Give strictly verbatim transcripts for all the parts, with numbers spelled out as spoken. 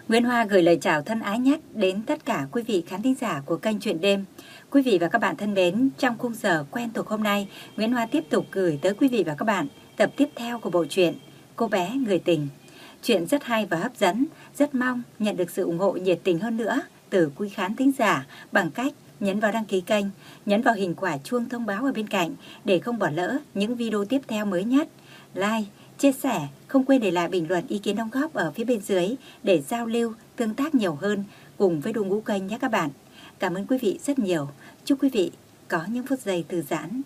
Nguyễn Hoa gửi lời chào thân ái nhất đến tất cả quý vị khán thính giả của kênh Chuyện Đêm. Quý vị và các bạn thân mến, trong khung giờ quen thuộc hôm nay, Nguyễn Hoa tiếp tục gửi tới quý vị và các bạn tập tiếp theo của bộ truyện Cô bé người tình. Chuyện rất hay và hấp dẫn, rất mong nhận được sự ủng hộ nhiệt tình hơn nữa từ quý khán thính giả bằng cách nhấn vào đăng ký kênh, nhấn vào hình quả chuông thông báo ở bên cạnh để không bỏ lỡ những video tiếp theo mới nhất. Like, chia sẻ, không quên để lại bình luận ý kiến đóng góp ở phía bên dưới để giao lưu, tương tác nhiều hơn cùng với đội ngũ kênh nhé các bạn. Cảm ơn quý vị rất nhiều. Chúc quý vị có những phút giây thư giãn.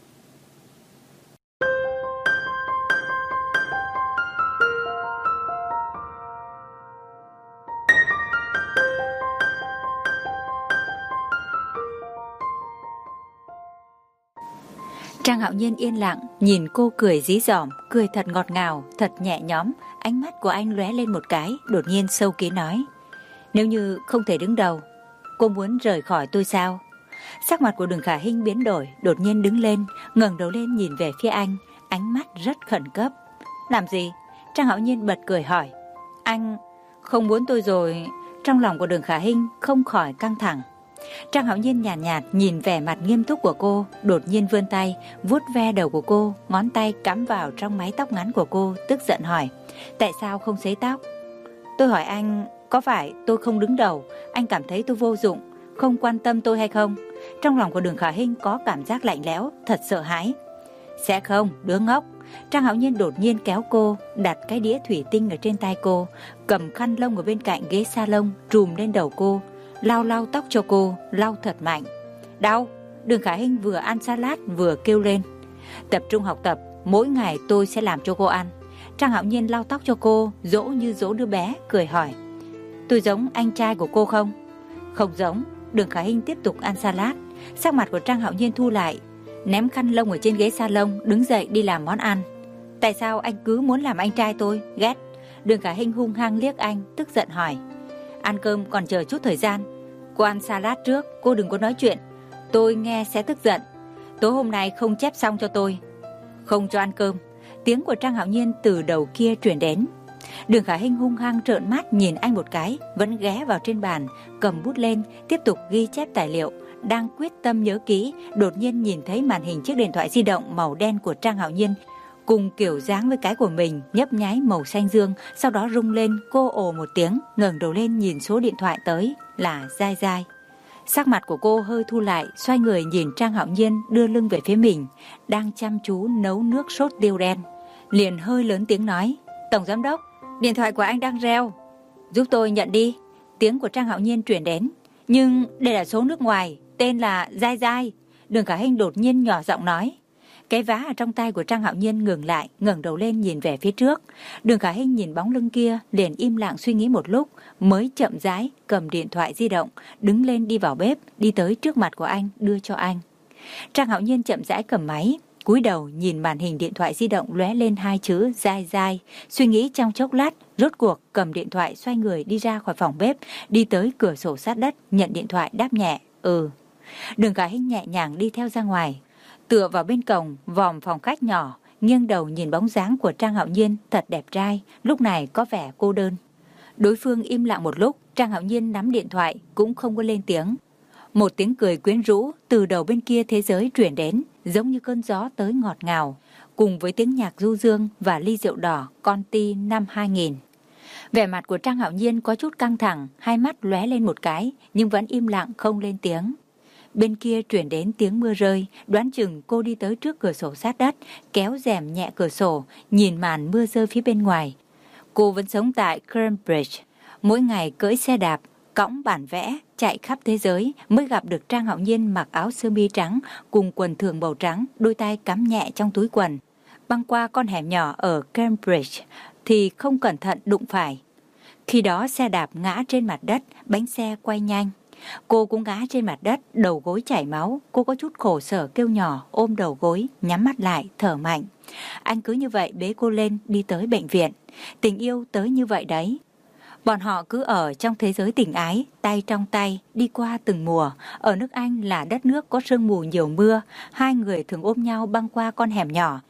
Trang Hạo Nhiên yên lặng, nhìn cô cười dí dỏm, cười thật ngọt ngào, thật nhẹ nhõm. Ánh mắt của anh lóe lên một cái, đột nhiên sâu kín nói: nếu như không thể đứng đầu, cô muốn rời khỏi tôi sao? Sắc mặt của Đường Khả Hinh biến đổi, đột nhiên đứng lên, ngẩng đầu lên nhìn về phía anh, ánh mắt rất khẩn cấp. Làm gì? Trang Hạo Nhiên bật cười hỏi. Anh không muốn tôi rồi? Trong lòng của Đường Khả Hinh không khỏi căng thẳng. Trang Hạo Nhiên nhàn nhạt, nhạt nhìn vẻ mặt nghiêm túc của cô, đột nhiên vươn tay vuốt ve đầu của cô, ngón tay cắm vào trong mái tóc ngắn của cô, tức giận hỏi: tại sao không sấy tóc? Tôi hỏi anh, có phải tôi không đứng đầu, anh cảm thấy tôi vô dụng, không quan tâm tôi hay không? Trong lòng của Đường Khả Hinh có cảm giác lạnh lẽo, thật sợ hãi. Sẽ không, đứa ngốc. Trang Hạo Nhiên đột nhiên kéo cô, đặt cái đĩa thủy tinh ở trên tay cô, cầm khăn lông ở bên cạnh ghế salon trùm lên đầu cô, lau lau tóc cho cô, lau thật mạnh. Đau. Đường Khả Hinh vừa ăn salad vừa kêu lên. Tập trung học tập, mỗi ngày tôi sẽ làm cho cô ăn. Trang Hạo Nhiên lau tóc cho cô, dỗ như dỗ đứa bé, cười hỏi: tôi giống anh trai của cô không? Không giống. Đường Khả Hinh tiếp tục ăn salad. Sắc mặt của Trang Hạo Nhiên thu lại, ném khăn lông ở trên ghế salon, đứng dậy đi làm món ăn. Tại sao anh cứ muốn làm anh trai tôi? Ghét. Đường Khả Hinh hung hăng liếc anh, tức giận hỏi: ăn cơm còn chờ chút thời gian, cô ăn salad trước, cô đừng có nói chuyện, tôi nghe sẽ tức giận. Tối hôm nay không chép xong cho tôi. Không cho ăn cơm. Tiếng của Trang Hạo Nhiên từ đầu kia truyền đến. Đường Khả Hinh hung hăng trợn mắt nhìn anh một cái, vẫn ghé vào trên bàn, cầm bút lên, tiếp tục ghi chép tài liệu. Đang quyết tâm nhớ kỹ, đột nhiên nhìn thấy màn hình chiếc điện thoại di động màu đen của Trang Hạo Nhiên cùng kiểu dáng với cái của mình, nhấp nháy màu xanh dương, sau đó rung lên. Cô ồ một tiếng, ngẩng đầu lên nhìn số điện thoại tới là Giai Giai. Sắc mặt của cô hơi thu lại, xoay người nhìn Trang Hạo Nhiên đưa lưng về phía mình, đang chăm chú nấu nước sốt tiêu đen, liền hơi lớn tiếng nói: tổng giám đốc, điện thoại của anh đang reo, giúp tôi nhận đi. Tiếng của Trang Hạo Nhiên chuyển đến. Nhưng đây là số nước ngoài, tên là Giai Giai. Đường Khả Hinh đột nhiên nhỏ giọng nói. Cái vá ở trong tay của Trang Hạo Nhiên ngừng lại, ngẩng đầu lên nhìn về phía trước. Đường Khả Hinh nhìn bóng lưng kia, liền im lặng suy nghĩ một lúc, mới chậm rãi cầm điện thoại di động, đứng lên đi vào bếp, đi tới trước mặt của anh, đưa cho anh. Trang Hạo Nhiên chậm rãi cầm máy, cúi đầu nhìn màn hình điện thoại di động lóe lên hai chữ Giai Giai, suy nghĩ trong chốc lát, rốt cuộc cầm điện thoại xoay người đi ra khỏi phòng bếp, đi tới cửa sổ sát đất, nhận điện thoại đáp nhẹ: ừ. Đường Khả Hinh nhẹ nhàng đi theo ra ngoài, tựa vào bên cổng vòm phòng khách nhỏ, nghiêng đầu nhìn bóng dáng của Trang Hạo Nhiên thật đẹp trai, lúc này có vẻ cô đơn. Đối phương im lặng một lúc, Trang Hạo Nhiên nắm điện thoại cũng không có lên tiếng. Một tiếng cười quyến rũ từ đầu bên kia thế giới truyền đến, giống như cơn gió tới ngọt ngào, cùng với tiếng nhạc du dương và ly rượu đỏ Conti năm hai nghìn. Vẻ mặt của Trang Hạo Nhiên có chút căng thẳng, hai mắt lóe lên một cái, nhưng vẫn im lặng không lên tiếng. Bên kia truyền đến tiếng mưa rơi, đoán chừng cô đi tới trước cửa sổ sát đất, kéo rèm nhẹ cửa sổ, nhìn màn mưa rơi phía bên ngoài. Cô vẫn sống tại Cambridge, mỗi ngày cưỡi xe đạp, cõng bản vẽ, chạy khắp thế giới, mới gặp được Trang Hạo Nhiên mặc áo sơ mi trắng cùng quần thường màu trắng, đôi tay cắm nhẹ trong túi quần. Băng qua con hẻm nhỏ ở Cambridge thì không cẩn thận đụng phải. Khi đó xe đạp ngã trên mặt đất, bánh xe quay nhanh. Cô cũng ngã trên mặt đất, đầu gối chảy máu. Cô có chút khổ sở kêu nhỏ, ôm đầu gối, nhắm mắt lại, thở mạnh. Anh cứ như vậy bế cô lên, đi tới bệnh viện. Tình yêu tới như vậy đấy. Bọn họ cứ ở trong thế giới tình ái, tay trong tay, đi qua từng mùa. Ở nước Anh là đất nước có sương mù nhiều mưa, hai người thường ôm nhau băng qua con hẻm nhỏ.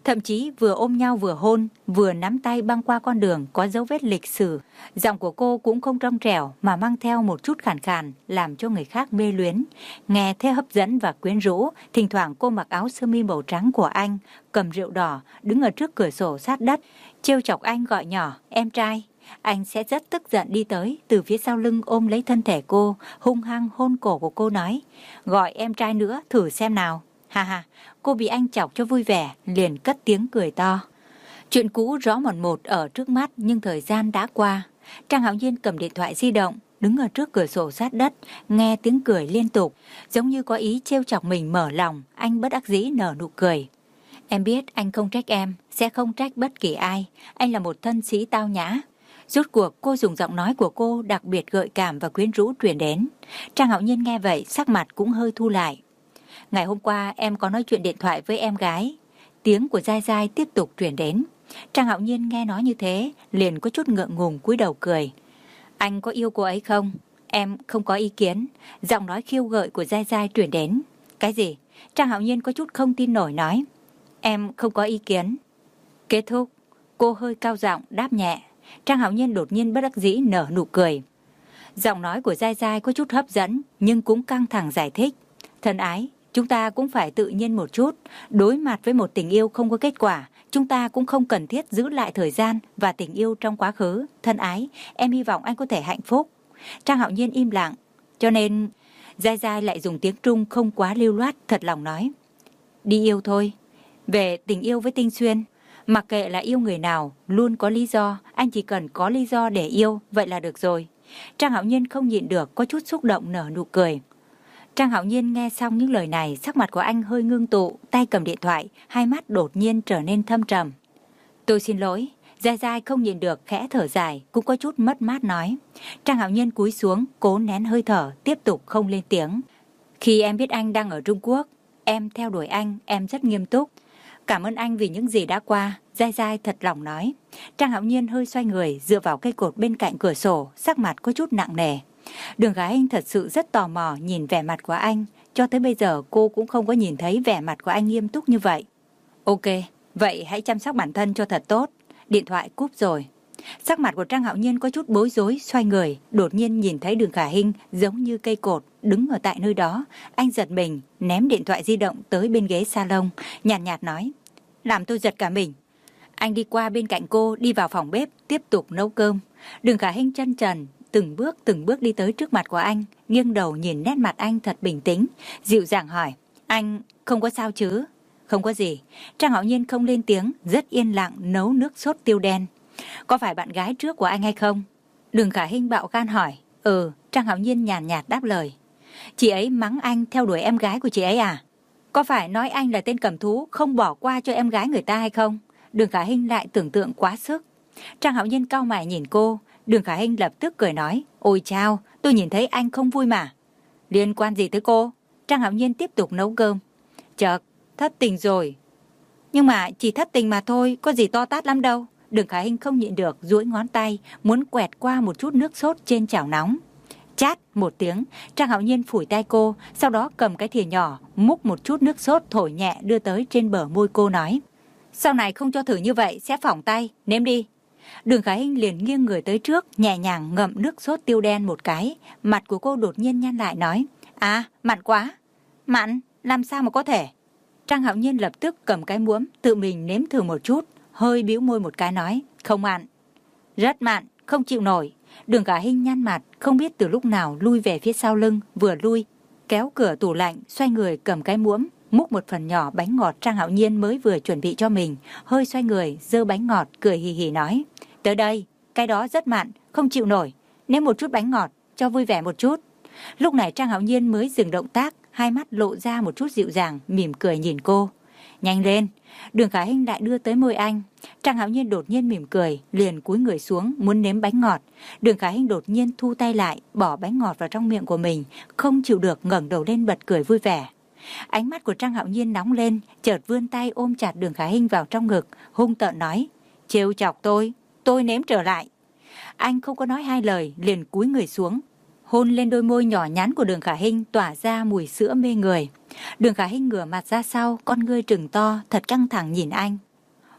thậm chí vừa ôm nhau vừa hôn, vừa nắm tay băng qua con đường có dấu vết lịch sử. Giọng của cô cũng không trong trẻo mà mang theo một chút khàn khàn, làm cho người khác mê luyến. Nghe thế hấp dẫn và quyến rũ, thỉnh thoảng cô mặc áo sơ mi màu trắng của anh, cầm rượu đỏ, đứng ở trước cửa sổ sát đất, trêu chọc anh gọi nhỏ, em trai. Anh sẽ rất tức giận đi tới, từ phía sau lưng ôm lấy thân thể cô, hung hăng hôn cổ của cô nói, gọi em trai nữa, thử xem nào. Ha ha, cô bị anh chọc cho vui vẻ, liền cất tiếng cười to. Chuyện cũ rõ mồn một ở trước mắt nhưng thời gian đã qua. Trang Hạo Nhiên cầm điện thoại di động, đứng ở trước cửa sổ sát đất, nghe tiếng cười liên tục, giống như có ý trêu chọc mình mở lòng, anh bất đắc dĩ nở nụ cười. Em biết anh không trách em, sẽ không trách bất kỳ ai, anh là một thân sĩ tao nhã. Rốt cuộc cô dùng giọng nói của cô đặc biệt gợi cảm và quyến rũ truyền đến. Trang Hạo Nhiên nghe vậy, sắc mặt cũng hơi thu lại. Ngày hôm qua em có nói chuyện điện thoại với em gái. Tiếng của Giai Giai tiếp tục truyền đến. Trang Hạo Nhiên nghe nói như thế, liền có chút ngượng ngùng cúi đầu cười. Anh có yêu cô ấy không? Em không có ý kiến. Giọng nói khiêu gợi của Giai Giai truyền đến. Cái gì? Trang Hạo Nhiên có chút không tin nổi nói. Em không có ý kiến. Kết thúc, cô hơi cao giọng đáp nhẹ. Trang Hạo Nhiên đột nhiên bất đắc dĩ nở nụ cười. Giọng nói của Giai Giai có chút hấp dẫn, nhưng cũng căng thẳng giải thích. Thân ái, chúng ta cũng phải tự nhiên một chút. Đối mặt với một tình yêu không có kết quả, chúng ta cũng không cần thiết giữ lại thời gian và tình yêu trong quá khứ. Thân ái, em hy vọng anh có thể hạnh phúc. Trang Hạo Nhiên im lặng, cho nên Giai Giai lại dùng tiếng Trung không quá lưu loát, thật lòng nói. Đi yêu thôi. Về tình yêu với Tinh Xuyên, mặc kệ là yêu người nào, luôn có lý do, anh chỉ cần có lý do để yêu, vậy là được rồi. Trang Hạo Nhiên không nhịn được, có chút xúc động nở nụ cười. Trang Hạo Nhiên nghe xong những lời này, sắc mặt của anh hơi ngưng tụ, tay cầm điện thoại, hai mắt đột nhiên trở nên thâm trầm. Tôi xin lỗi. Giai Giai không nhịn được khẽ thở dài, cũng có chút mất mát nói. Trang Hạo Nhiên cúi xuống, cố nén hơi thở, tiếp tục không lên tiếng. Khi em biết anh đang ở Trung Quốc, em theo đuổi anh, em rất nghiêm túc. Cảm ơn anh vì những gì đã qua, Giai Giai thật lòng nói. Trang Hạo Nhiên hơi xoay người, dựa vào cây cột bên cạnh cửa sổ, sắc mặt có chút nặng nề. Đường Gái Anh thật sự rất tò mò nhìn vẻ mặt của anh, cho tới bây giờ cô cũng không có nhìn thấy vẻ mặt của anh nghiêm túc như vậy. Ok, vậy hãy chăm sóc bản thân cho thật tốt. Điện thoại cúp rồi. Sắc mặt của Trang Hạo Nhiên có chút bối rối, xoay người, đột nhiên nhìn thấy Đường Khả Hinh giống như cây cột đứng ở tại nơi đó. Anh giật mình, ném điện thoại di động tới bên ghế salon, nhàn nhạt, nhạt nói, làm tôi giật cả mình. Anh đi qua bên cạnh cô, đi vào phòng bếp, tiếp tục nấu cơm. Đường Khả Hinh chân trần, từng bước từng bước đi tới trước mặt của anh, nghiêng đầu nhìn nét mặt anh thật bình tĩnh, dịu dàng hỏi, anh không có sao chứ? Không có gì. Trang Hạo Nhiên không lên tiếng, rất yên lặng nấu nước sốt tiêu đen. Có phải bạn gái trước của anh hay không? Đường Khả Hinh bạo gan hỏi. Ừ, Trang Hạo Nhiên nhàn nhạt đáp lời. Chị ấy mắng anh theo đuổi em gái của chị ấy à? Có phải nói anh là tên cầm thú không bỏ qua cho em gái người ta hay không? Đường Khả Hinh lại tưởng tượng quá sức. Trang Hạo Nhiên cau mày nhìn cô. Đường Khả Hinh lập tức cười nói, ôi chao, tôi nhìn thấy anh không vui mà. Liên quan gì tới cô? Trang Hạo Nhiên tiếp tục nấu cơm. Chợt, thất tình rồi. Nhưng mà chỉ thất tình mà thôi, có gì to tát lắm đâu. Đường Khả Hinh không nhịn được, duỗi ngón tay, muốn quẹt qua một chút nước sốt trên chảo nóng. Chát một tiếng, Trang Hạo Nhiên phủi tay cô, sau đó cầm cái thìa nhỏ, múc một chút nước sốt thổi nhẹ đưa tới trên bờ môi cô nói. Sau này không cho thử như vậy, sẽ phỏng tay, nếm đi. Đường Khả Hinh liền nghiêng người tới trước, nhẹ nhàng ngậm nước sốt tiêu đen một cái. Mặt của cô đột nhiên nhăn lại nói, à, mặn quá. Mặn, làm sao mà có thể? Trang Hạo Nhiên lập tức cầm cái muỗng, tự mình nếm thử một chút, hơi bĩu môi một cái nói, không mặn. Rất mặn, không chịu nổi. Đường Khả Hinh nhăn mặt, không biết từ lúc nào lui về phía sau lưng, vừa lui, kéo cửa tủ lạnh, xoay người cầm cái muỗng, múc một phần nhỏ bánh ngọt Trang Hạo Nhiên mới vừa chuẩn bị cho mình, hơi xoay người, giơ bánh ngọt, cười hì hì nói, tới đây, cái đó rất mặn, không chịu nổi, nếm một chút bánh ngọt, cho vui vẻ một chút. Lúc này Trang Hạo Nhiên mới dừng động tác, hai mắt lộ ra một chút dịu dàng, mỉm cười nhìn cô. Nhanh lên. Đường Khả Hinh lại đưa tới môi anh. Trang Hạo Nhiên đột nhiên mỉm cười, liền cúi người xuống muốn nếm bánh ngọt. Đường Khả Hinh đột nhiên thu tay lại, bỏ bánh ngọt vào trong miệng của mình, không chịu được ngẩng đầu lên bật cười vui vẻ. Ánh mắt của Trang Hạo Nhiên nóng lên, chợt vươn tay ôm chặt Đường Khả Hinh vào trong ngực, hung tợn nói, trêu chọc tôi, tôi nếm trở lại. Anh không có nói hai lời, liền cúi người xuống, hôn lên đôi môi nhỏ nhắn của Đường Khả Hinh tỏa ra mùi sữa mê người. Đường Khả Hinh ngửa mặt ra sau, con ngươi trừng to, thật căng thẳng nhìn anh.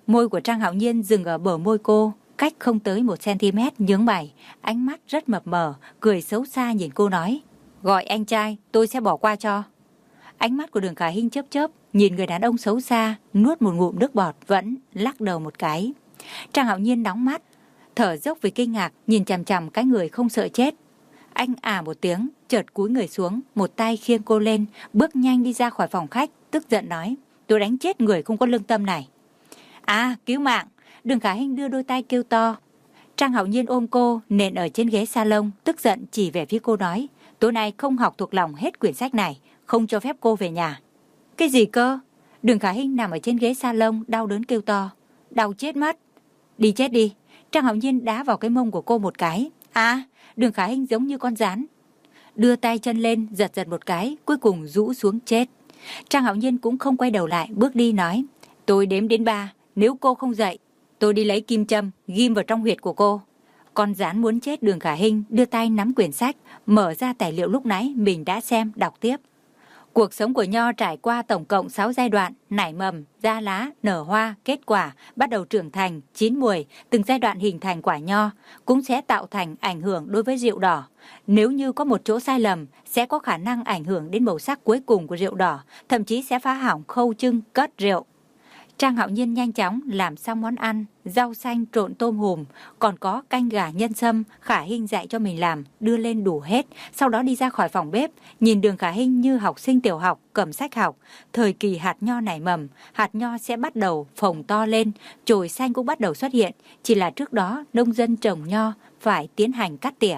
Môi của Trang Hạo Nhiên dừng ở bờ môi cô, cách không tới một cm, nhướng mày, ánh mắt rất mập mờ, cười xấu xa nhìn cô nói, gọi anh trai, tôi sẽ bỏ qua cho. Ánh mắt của Đường Khả Hinh chớp chớp, nhìn người đàn ông xấu xa, nuốt một ngụm nước bọt, vẫn lắc đầu một cái. Trang Hạo Nhiên đóng mắt, thở dốc vì kinh ngạc, nhìn chằm chằm cái người không sợ chết. Anh à một tiếng, chợt cúi người xuống, một tay khiêng cô lên, bước nhanh đi ra khỏi phòng khách, tức giận nói, tôi đánh chết người không có lương tâm này. À, cứu mạng! Đường Khả Hinh đưa đôi tay kêu to. Trang Hạo Nhiên ôm cô, nện ở trên ghế salon, tức giận chỉ về phía cô nói, tối nay không học thuộc lòng hết quyển sách này, không cho phép cô về nhà. Cái gì cơ? Đường Khả Hinh nằm ở trên ghế salon, đau đớn kêu to, đau chết mất. Đi chết đi! Trang Hạo Nhiên đá vào cái mông của cô một cái. À, Đường Khả Hinh giống như con gián, đưa tay chân lên, giật giật một cái, cuối cùng rũ xuống chết. Trang Hạo Nhiên cũng không quay đầu lại, bước đi nói, tôi đếm đến ba, nếu cô không dậy, tôi đi lấy kim châm, ghim vào trong huyệt của cô. Con gián muốn chết. Đường Khả Hinh đưa tay nắm quyển sách, mở ra tài liệu lúc nãy mình đã xem, đọc tiếp. Cuộc sống của nho trải qua tổng cộng sáu giai đoạn, nảy mầm, ra lá, nở hoa, kết quả, bắt đầu trưởng thành, chín mùi, từng giai đoạn hình thành quả nho, cũng sẽ tạo thành ảnh hưởng đối với rượu đỏ. Nếu như có một chỗ sai lầm, sẽ có khả năng ảnh hưởng đến màu sắc cuối cùng của rượu đỏ, thậm chí sẽ phá hỏng khâu trưng, cất rượu. Trang Hạo Nhiên nhanh chóng làm xong món ăn, rau xanh trộn tôm hùm, còn có canh gà nhân sâm, Khả Hinh dạy cho mình làm, đưa lên đủ hết, sau đó đi ra khỏi phòng bếp, nhìn Đường Khả Hinh như học sinh tiểu học, cầm sách học. Thời kỳ hạt nho nảy mầm, hạt nho sẽ bắt đầu phồng to lên, chồi xanh cũng bắt đầu xuất hiện, chỉ là trước đó nông dân trồng nho phải tiến hành cắt tỉa.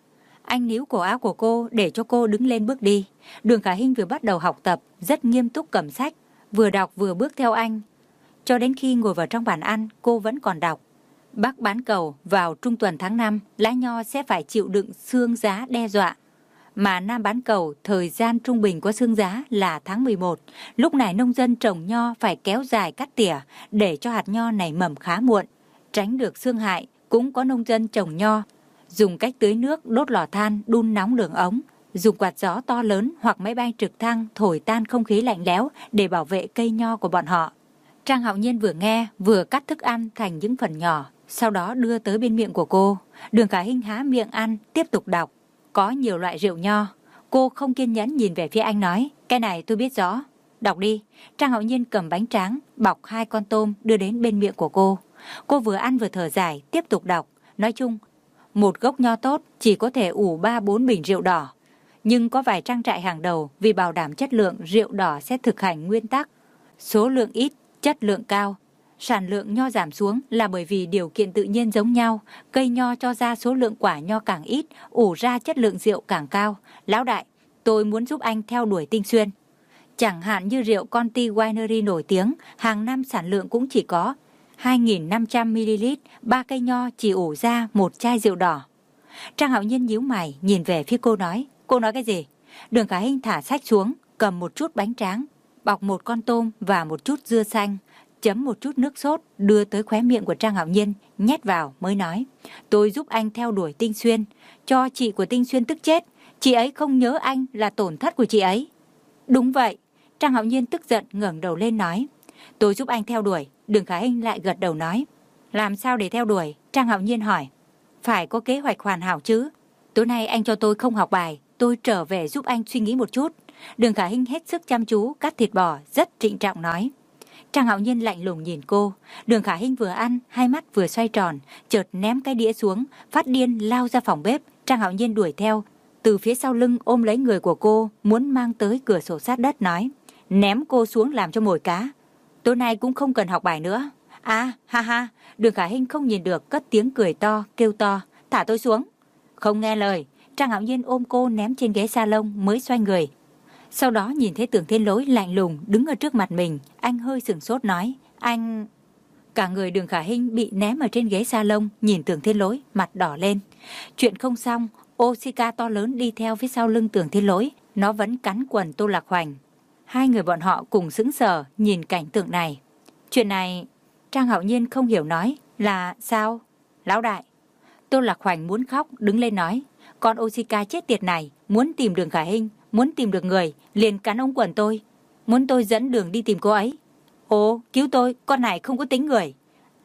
Anh níu cổ áo của cô để cho cô đứng lên bước đi. Đường Khả Hinh vừa bắt đầu học tập, rất nghiêm túc cầm sách, vừa đọc vừa bước theo anh. Cho đến khi ngồi vào trong bàn ăn, cô vẫn còn đọc. Bác bán cầu vào trung tuần tháng năm, lá nho sẽ phải chịu đựng xương giá đe dọa. Mà Nam bán cầu, thời gian trung bình có xương giá là tháng mười một. Lúc này nông dân trồng nho phải kéo dài cắt tỉa để cho hạt nho nảy mầm khá muộn. Tránh được xương hại, cũng có nông dân trồng nho dùng cách tưới nước, đốt lò than, đun nóng đường ống, dùng quạt gió to lớn hoặc máy bay trực thăng thổi tan không khí lạnh lẽo để bảo vệ cây nho của bọn họ. Trang Hạo Nhiên vừa nghe, vừa cắt thức ăn thành những phần nhỏ, sau đó đưa tới bên miệng của cô. Đường Khả Hinh há miệng ăn, tiếp tục đọc. Có nhiều loại rượu nho. Cô không kiên nhẫn nhìn về phía anh nói, cái này tôi biết rõ. Đọc đi. Trang Hạo Nhiên cầm bánh tráng, bọc hai con tôm đưa đến bên miệng của cô. Cô vừa ăn vừa thở dài, tiếp tục đọc. Nói chung, một gốc nho tốt chỉ có thể ủ ba bốn bình rượu đỏ. Nhưng có vài trang trại hàng đầu vì bảo đảm chất lượng, rượu đỏ sẽ thực hành nguyên tắc số lượng ít, chất lượng cao. Sản lượng nho giảm xuống là bởi vì điều kiện tự nhiên giống nhau. Cây nho cho ra số lượng quả nho càng ít, ủ ra chất lượng rượu càng cao. Lão đại, tôi muốn giúp anh theo đuổi tinh xuyên. Chẳng hạn như rượu Conti Winery nổi tiếng, hàng năm sản lượng cũng chỉ có hai nghìn năm trăm mi li lít, ba cây nho chỉ ủ ra một chai rượu đỏ. Trang Hạo Nhiên nhíu mày, nhìn về phía cô nói, cô nói cái gì? Đường Khả Hinh thả sách xuống, cầm một chút bánh tráng, bọc một con tôm và một chút dưa xanh, chấm một chút nước sốt, đưa tới khóe miệng của Trang Hạo Nhiên, nhét vào mới nói, tôi giúp anh theo đuổi Tinh Xuyên, cho chị của Tinh Xuyên tức chết, chị ấy không nhớ anh là tổn thất của chị ấy. Đúng vậy. Trang Hạo Nhiên tức giận ngẩng đầu lên nói, tôi giúp anh theo đuổi. Đường Khả Hinh lại gật đầu nói, làm sao để theo đuổi? Trang Hạo Nhiên hỏi, phải có kế hoạch hoàn hảo chứ. Tối nay anh cho tôi không học bài, tôi trở về giúp anh suy nghĩ một chút. Đường Khả Hinh hết sức chăm chú cắt thịt bò, rất trịnh trọng nói. Trang Hạo Nhiên lạnh lùng nhìn cô. Đường Khả Hinh vừa ăn, hai mắt vừa xoay tròn, chợt ném cái đĩa xuống, phát điên lao ra phòng bếp. Trang Hạo Nhiên đuổi theo, từ phía sau lưng ôm lấy người của cô, muốn mang tới cửa sổ sát đất nói, ném cô xuống làm cho mồi cá. Tối nay cũng không cần học bài nữa. À, ha ha. Đường Khả Hinh không nhìn được, cất tiếng cười to, kêu to, thả tôi xuống. Không nghe lời. Trang Hạo Nhiên ôm cô ném trên ghế salon mới xoay người. Sau đó nhìn thấy Tưởng Thiên Lỗi lạnh lùng đứng ở trước mặt mình, anh hơi sửng sốt nói, anh... Cả người Đường Khả Hinh bị ném ở trên ghế salon, nhìn Tưởng Thiên Lỗi, mặt đỏ lên. Chuyện không xong, Osika to lớn đi theo phía sau lưng Tưởng Thiên Lỗi, nó vẫn cắn quần Tô Lạc Hoành. Hai người bọn họ cùng sững sờ nhìn cảnh tượng này. Chuyện này, Trang Hạo Nhiên không hiểu nói, là sao? Lão đại. Tô Lạc Hoành muốn khóc, đứng lên nói, con Osika chết tiệt này, muốn tìm Đường Khả Hinh, muốn tìm được người, liền cắn ống quần tôi, muốn tôi dẫn đường đi tìm cô ấy. Ồ, cứu tôi, con này không có tính người.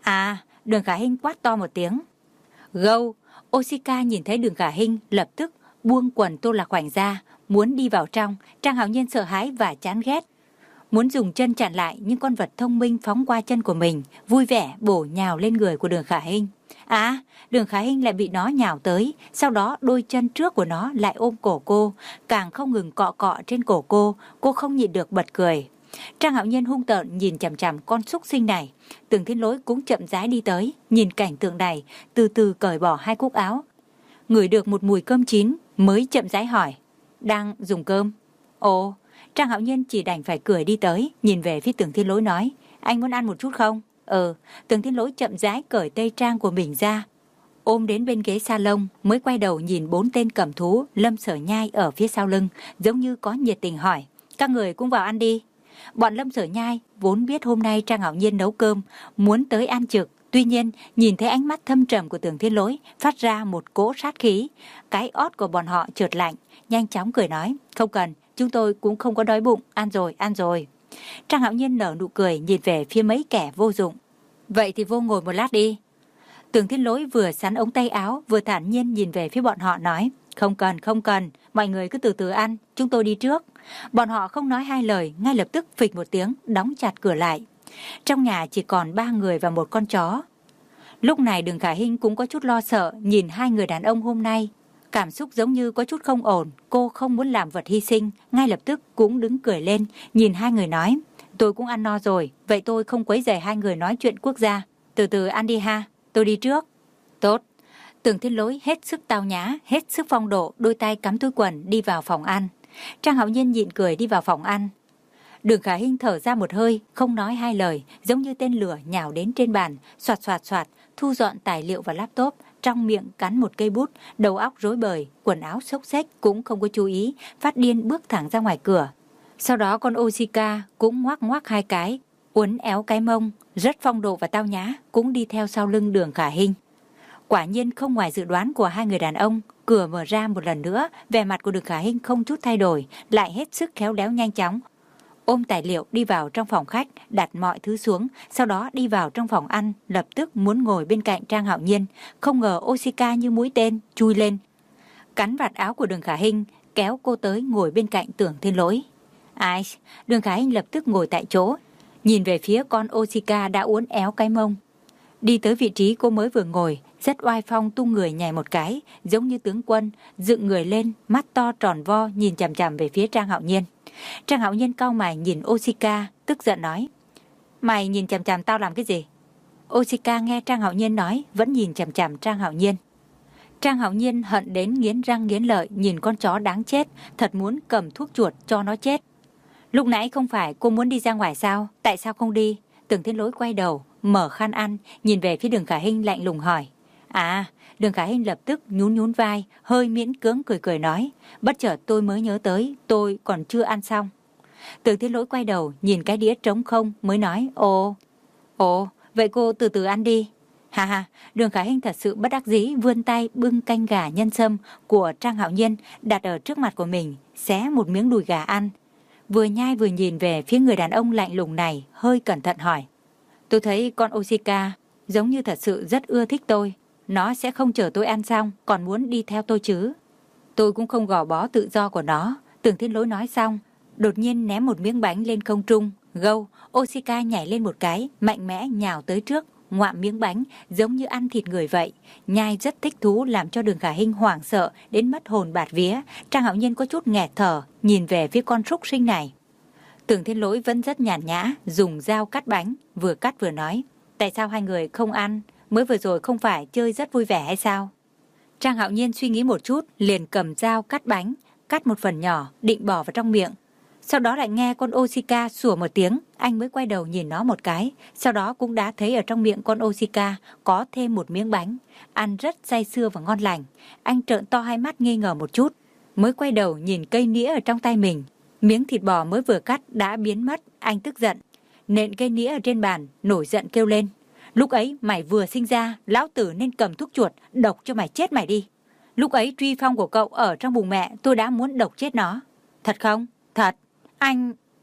À, Đường Khả Hinh quát to một tiếng. Gâu. Oshika nhìn thấy Đường Khả Hinh lập tức buông quần Tô Lạc Khoảnh ra, muốn đi vào trong. Trang Hạo Nhiên sợ hãi và chán ghét, muốn dùng chân chặn lại, nhưng con vật thông minh phóng qua chân của mình, vui vẻ bổ nhào lên người của Đường Khả Hinh. À, Đường Khả Hinh lại bị nó nhào tới, sau đó đôi chân trước của nó lại ôm cổ cô, càng không ngừng cọ cọ trên cổ cô, cô không nhịn được bật cười. Trang Hạo Nhiên hung tợn nhìn chằm chằm con súc sinh này. Tưởng Thiên Lỗi cũng chậm rãi đi tới, nhìn cảnh tượng này, từ từ cởi bỏ hai cúc áo, ngửi được một mùi cơm chín, mới chậm rãi hỏi, đang dùng cơm? Ồ. Trang Hạo Nhiên chỉ đành phải cười đi tới, nhìn về phía Tưởng Thiên Lỗi nói, anh muốn ăn một chút không? Ừ. Tưởng Thiên Lỗi chậm rãi cởi tây trang của mình ra, ôm đến bên ghế salon, mới quay đầu nhìn bốn tên cầm thú Lâm Sở Nhai ở phía sau lưng, giống như có nhiệt tình hỏi, các người cũng vào ăn đi. Bọn Lâm Sở Nhai vốn biết hôm nay Trang Hạo Nhiên nấu cơm, muốn tới ăn trực, tuy nhiên nhìn thấy ánh mắt thâm trầm của Tưởng Thiên Lỗi phát ra một cỗ sát khí, cái ót của bọn họ chợt lạnh, nhanh chóng cười nói, không cần, chúng tôi cũng không có đói bụng, ăn rồi, ăn rồi. Trang Hạo Nhiên nở nụ cười nhìn về phía mấy kẻ vô dụng. Vậy thì vô ngồi một lát đi. Tưởng Thiên Lỗi vừa sắn ống tay áo, vừa thản nhiên nhìn về phía bọn họ nói, không cần, không cần, mọi người cứ từ từ ăn, chúng tôi đi trước. Bọn họ không nói hai lời, ngay lập tức phịch một tiếng, đóng chặt cửa lại. Trong nhà chỉ còn ba người và một con chó. Lúc này Đường Khả Hinh cũng có chút lo sợ, nhìn hai người đàn ông hôm nay, cảm xúc giống như có chút không ổn, cô không muốn làm vật hy sinh, ngay lập tức cũng đứng cười lên, nhìn hai người nói, tôi cũng ăn no rồi, vậy tôi không quấy rầy hai người nói chuyện quốc gia, từ từ ăn đi ha, tôi đi trước. Tốt. Tưởng Thiên Lỗi hết sức tao nhã, hết sức phong độ, đôi tay cắm túi quần đi vào phòng ăn. Trang Hạo Nhiên nhịn cười đi vào phòng ăn. Đường Khả Hinh thở ra một hơi, không nói hai lời, giống như tên lửa nhào đến trên bàn, soạt soạt soạt, thu dọn tài liệu và laptop, trong miệng cắn một cây bút, đầu óc rối bời, quần áo xốc xếch cũng không có chú ý, phát điên bước thẳng ra ngoài cửa. Sau đó con Oshika cũng ngoác ngoác hai cái, uốn éo cái mông, rất phong độ và tao nhã, cũng đi theo sau lưng Đường Khả Hinh. Quả nhiên không ngoài dự đoán của hai người đàn ông, cửa mở ra một lần nữa, vẻ mặt của Đường Khả Hinh không chút thay đổi, lại hết sức khéo léo nhanh chóng, ôm tài liệu đi vào trong phòng khách, đặt mọi thứ xuống, sau đó đi vào trong phòng ăn, lập tức muốn ngồi bên cạnh Trang Hạo Nhiên, không ngờ Oshika như mũi tên chui lên, cắn vạt áo của Đường Khả Hinh, kéo cô tới ngồi bên cạnh Tưởng Thiên Lỗi. Ai? Đường Khả Hinh lập tức ngồi tại chỗ, nhìn về phía con Oshika đã uốn éo cái mông, đi tới vị trí cô mới vừa ngồi, rất oai phong tung người nhảy một cái, giống như tướng quân, dựng người lên, mắt to tròn vo nhìn chằm chằm về phía Trang Hạo Nhiên. Trang Hạo Nhiên cau mày nhìn Oshika, tức giận nói, mày nhìn chằm chằm tao làm cái gì? Oshika nghe Trang Hạo Nhiên nói, vẫn nhìn chằm chằm Trang Hạo Nhiên. Trang Hạo Nhiên hận đến nghiến răng nghiến lợi, nhìn con chó đáng chết, thật muốn cầm thuốc chuột cho nó chết. Lúc nãy không phải cô muốn đi ra ngoài sao? Tại sao không đi? Tưởng Thiên Lỗi quay đầu, mở khăn ăn, nhìn về phía Đường Khả Hinh lạnh lùng hỏi. À, Đường Khả Hinh lập tức nhún nhún vai, hơi miễn cưỡng cười cười nói, bất chợt tôi mới nhớ tới, tôi còn chưa ăn xong. Tưởng Thiên Lỗi quay đầu, nhìn cái đĩa trống không, mới nói, ồ, ồ, vậy cô từ từ ăn đi. Ha ha, Đường Khả Hinh thật sự bất đắc dĩ, vươn tay bưng canh gà nhân sâm của Trang Hạo Nhiên đặt ở trước mặt của mình, xé một miếng đùi gà ăn. Vừa nhai vừa nhìn về phía người đàn ông lạnh lùng này, hơi cẩn thận hỏi. Tôi thấy con Oshika giống như thật sự rất ưa thích tôi. Nó sẽ không chờ tôi ăn xong, còn muốn đi theo tôi chứ. Tôi cũng không gò bó tự do của nó. Tưởng Thiên Lỗi nói xong, đột nhiên ném một miếng bánh lên không trung. Gâu, Oshika nhảy lên một cái, mạnh mẽ nhào tới trước, ngoạm miếng bánh, giống như ăn thịt người vậy. Nhai rất thích thú, làm cho Đường Khả Hinh hoảng sợ, đến mất hồn bạt vía. Trang Hạo Nhiên có chút nghẹt thở, nhìn về phía con súc sinh này. Tưởng Thiên Lỗi vẫn rất nhàn nhã, dùng dao cắt bánh, vừa cắt vừa nói. Tại sao hai người không ăn? Mới vừa rồi không phải chơi rất vui vẻ hay sao? Trang Hạo Nhiên suy nghĩ một chút, liền cầm dao cắt bánh, cắt một phần nhỏ, định bỏ vào trong miệng. Sau đó lại nghe con Oshika sủa một tiếng, anh mới quay đầu nhìn nó một cái. Sau đó cũng đã thấy ở trong miệng con Oshika có thêm một miếng bánh, ăn rất say sưa và ngon lành. Anh trợn to hai mắt nghi ngờ một chút, mới quay đầu nhìn cây nĩa ở trong tay mình. Miếng thịt bò mới vừa cắt đã biến mất, anh tức giận, nện cây nĩa ở trên bàn, nổi giận kêu lên. Lúc ấy mày vừa sinh ra, lão tử nên cầm thuốc chuột, độc cho mày chết mày đi. Lúc ấy truy phong của cậu ở trong bụng mẹ, tôi đã muốn độc chết nó. Thật không? Thật. Anh...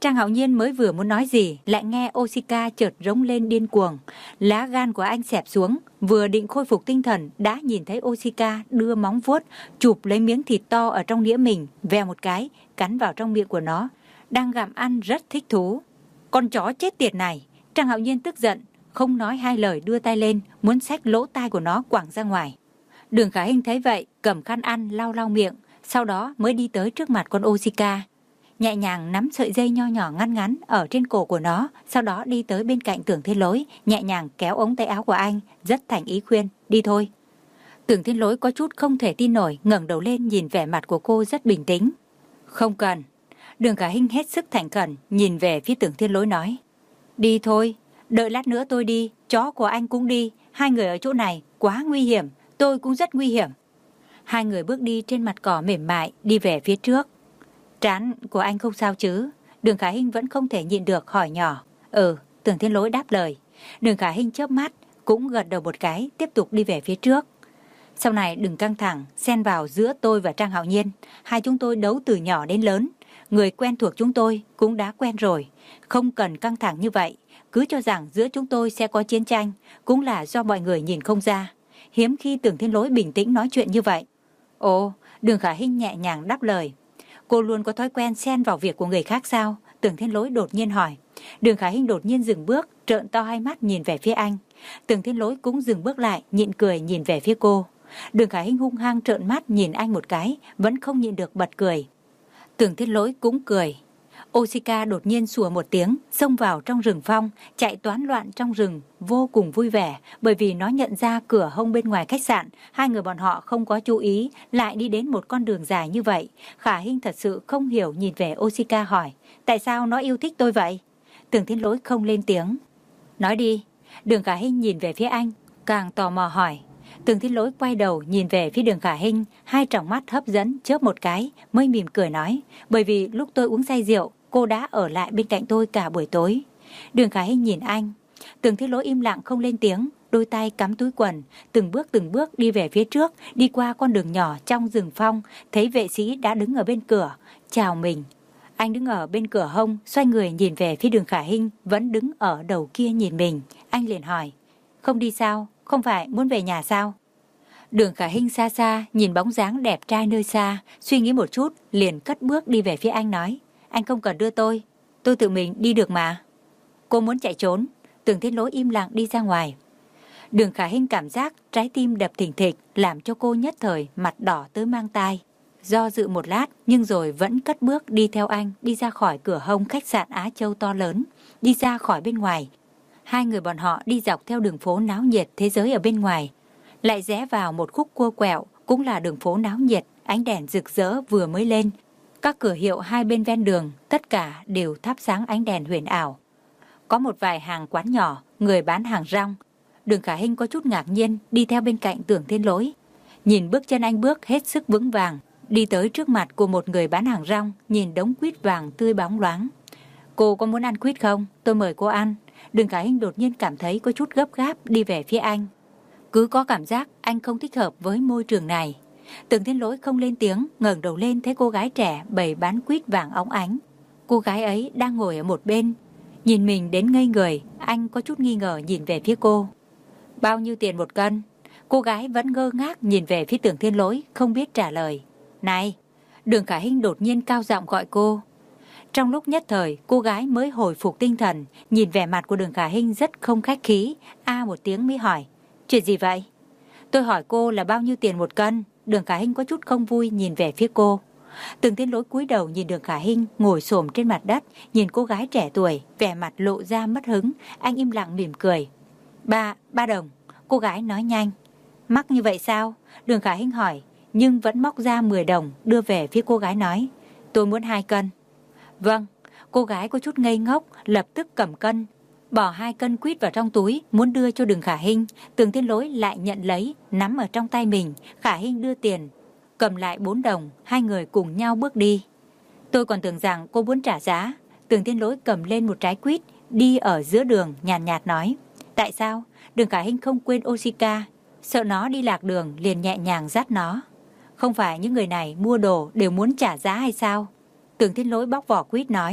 Trang Hạo Nhiên mới vừa muốn nói gì, lại nghe Oshika chợt rống lên điên cuồng. Lá gan của anh xẹp xuống, vừa định khôi phục tinh thần, đã nhìn thấy Oshika đưa móng vuốt, chụp lấy miếng thịt to ở trong đĩa mình, vèo một cái, cắn vào trong miệng của nó. Đang gặm ăn rất thích thú. Con chó chết tiệt này! Trang Hạo Nhiên tức giận, không nói hai lời đưa tay lên, muốn xách lỗ tai của nó quẳng ra ngoài. Đường Khả Hinh thấy vậy, cầm khăn ăn lau lau miệng, sau đó mới đi tới trước mặt con Oshika. Nhẹ nhàng nắm sợi dây nho nhỏ ngắn ngắn ở trên cổ của nó, sau đó đi tới bên cạnh Tưởng Thiên Lỗi, nhẹ nhàng kéo ống tay áo của anh, rất thành ý khuyên, đi thôi. Tưởng Thiên Lỗi có chút không thể tin nổi, ngẩng đầu lên nhìn vẻ mặt của cô rất bình tĩnh. Không cần. Đường Khả Hinh hết sức thành khẩn, nhìn về phía Tưởng Thiên Lỗi nói. Đi thôi, đợi lát nữa tôi đi, chó của anh cũng đi, hai người ở chỗ này quá nguy hiểm, tôi cũng rất nguy hiểm. Hai người bước đi trên mặt cỏ mềm mại, đi về phía trước. Trán của anh không sao chứ? Đường Khả Hinh vẫn không thể nhịn được hỏi nhỏ. Ừ, Tưởng Thiên Lỗi đáp lời. Đường Khả Hinh chớp mắt, cũng gật đầu một cái, tiếp tục đi về phía trước. Sau này đừng căng thẳng, xen vào giữa tôi và Trang Hạo Nhiên. Hai chúng tôi đấu từ nhỏ đến lớn. Người quen thuộc chúng tôi cũng đã quen rồi. Không cần căng thẳng như vậy. Cứ cho rằng giữa chúng tôi sẽ có chiến tranh, cũng là do mọi người nhìn không ra. Hiếm khi Tưởng Thiên Lỗi bình tĩnh nói chuyện như vậy. Ồ, Đường Khả Hinh nhẹ nhàng đáp lời. Cô luôn có thói quen xen vào việc của người khác sao? Tưởng Thiên Lỗi đột nhiên hỏi. Đường Khả Hinh đột nhiên dừng bước, trợn to hai mắt nhìn về phía anh. Tưởng Thiên Lỗi cũng dừng bước lại, nhịn cười nhìn về phía cô. Đường Khả Hinh hung hăng trợn mắt nhìn anh một cái, vẫn không nhịn được bật cười. Tưởng Thiên Lỗi cũng cười. Oshika đột nhiên sủa một tiếng, xông vào trong rừng phong, chạy toán loạn trong rừng, vô cùng vui vẻ, bởi vì nó nhận ra cửa hông bên ngoài khách sạn, hai người bọn họ không có chú ý, lại đi đến một con đường dài như vậy. Khả Hinh thật sự không hiểu nhìn về Oshika hỏi, tại sao nó yêu thích tôi vậy? Tưởng Thiên Lỗi không lên tiếng. Nói đi. Đường Khả Hinh nhìn về phía anh, càng tò mò hỏi. Tưởng Thiên Lỗi quay đầu nhìn về phía Đường Khả Hinh, hai tròng mắt hấp dẫn chớp một cái, mới mỉm cười nói, bởi vì lúc tôi uống say rượu, cô đã ở lại bên cạnh tôi cả buổi tối. Đường Khả Hinh nhìn anh. Tưởng Thiên Lỗi im lặng không lên tiếng, đôi tay cắm túi quần, từng bước từng bước đi về phía trước, đi qua con đường nhỏ trong rừng phong, thấy vệ sĩ đã đứng ở bên cửa, chào mình. Anh đứng ở bên cửa hông, xoay người nhìn về phía Đường Khả Hinh, vẫn đứng ở đầu kia nhìn mình. Anh liền hỏi, không đi sao? Không phải muốn về nhà sao? Đường Khả Hinh xa xa nhìn bóng dáng đẹp trai nơi xa, suy nghĩ một chút, liền cất bước đi về phía anh nói, anh không cần đưa tôi, tôi tự mình đi được mà. Cô muốn chạy trốn. Tưởng Thiên Lỗi im lặng đi ra ngoài. Đường Khả Hinh cảm giác trái tim đập thình thịch, làm cho cô nhất thời mặt đỏ tới mang tai. Do dự một lát, nhưng rồi vẫn cất bước đi theo anh, đi ra khỏi cửa hông khách sạn Á Châu to lớn, đi ra khỏi bên ngoài. Hai người bọn họ đi dọc theo đường phố náo nhiệt thế giới ở bên ngoài, lại rẽ vào một khúc cua quẹo, cũng là đường phố náo nhiệt, ánh đèn rực rỡ vừa mới lên. Các cửa hiệu hai bên ven đường, tất cả đều thắp sáng ánh đèn huyền ảo. Có một vài hàng quán nhỏ, người bán hàng rong. Đường Khả Hinh có chút ngạc nhiên đi theo bên cạnh Tưởng Thiên Lỗi. Nhìn bước chân anh bước hết sức vững vàng, đi tới trước mặt của một người bán hàng rong, nhìn đống quýt vàng tươi bóng loáng. Cô có muốn ăn quýt không? Tôi mời cô ăn. Đường Khả Hinh đột nhiên cảm thấy có chút gấp gáp đi về phía anh. Cứ có cảm giác anh không thích hợp với môi trường này. Tưởng Thiên Lỗi không lên tiếng, ngẩng đầu lên thấy cô gái trẻ bày bán quýt vàng óng ánh. Cô gái ấy đang ngồi ở một bên, nhìn mình đến ngây người. Anh có chút nghi ngờ nhìn về phía cô. Bao nhiêu tiền một cân? Cô gái vẫn ngơ ngác nhìn về phía Tưởng Thiên Lỗi, không biết trả lời. Này! Đường Khả Hinh đột nhiên cao giọng gọi cô. Trong lúc nhất thời, cô gái mới hồi phục tinh thần, nhìn vẻ mặt của Đường Khả Hinh rất không khách khí, a một tiếng mới hỏi, chuyện gì vậy? Tôi hỏi cô là bao nhiêu tiền một cân? Đường Khả Hinh có chút không vui nhìn về phía cô. Tưởng Thiên Lỗi cúi đầu nhìn Đường Khả Hinh ngồi xổm trên mặt đất, nhìn cô gái trẻ tuổi, vẻ mặt lộ ra mất hứng, anh im lặng mỉm cười. Ba, ba đồng. Cô gái nói nhanh. Mắc như vậy sao? Đường Khả Hinh hỏi, nhưng vẫn móc ra mười đồng đưa về phía cô gái nói, tôi muốn hai cân. Vâng. Cô gái có chút ngây ngốc, lập tức cầm cân, bỏ hai cân quýt vào trong túi, muốn đưa cho Đường Khả Hinh. Tưởng Thiên Lỗi lại nhận lấy, nắm ở trong tay mình. Khả Hinh đưa tiền, cầm lại bốn đồng, hai người cùng nhau bước đi. Tôi còn tưởng rằng cô muốn trả giá. Tưởng Thiên Lỗi cầm lên một trái quýt, đi ở giữa đường, nhàn nhạt, nhạt nói. Tại sao? Đường Khả Hinh không quên Oshika, sợ nó đi lạc đường, liền nhẹ nhàng dắt nó. Không phải những người này mua đồ đều muốn trả giá hay sao? Tưởng Thiên Lỗi bóc vỏ quýt nói.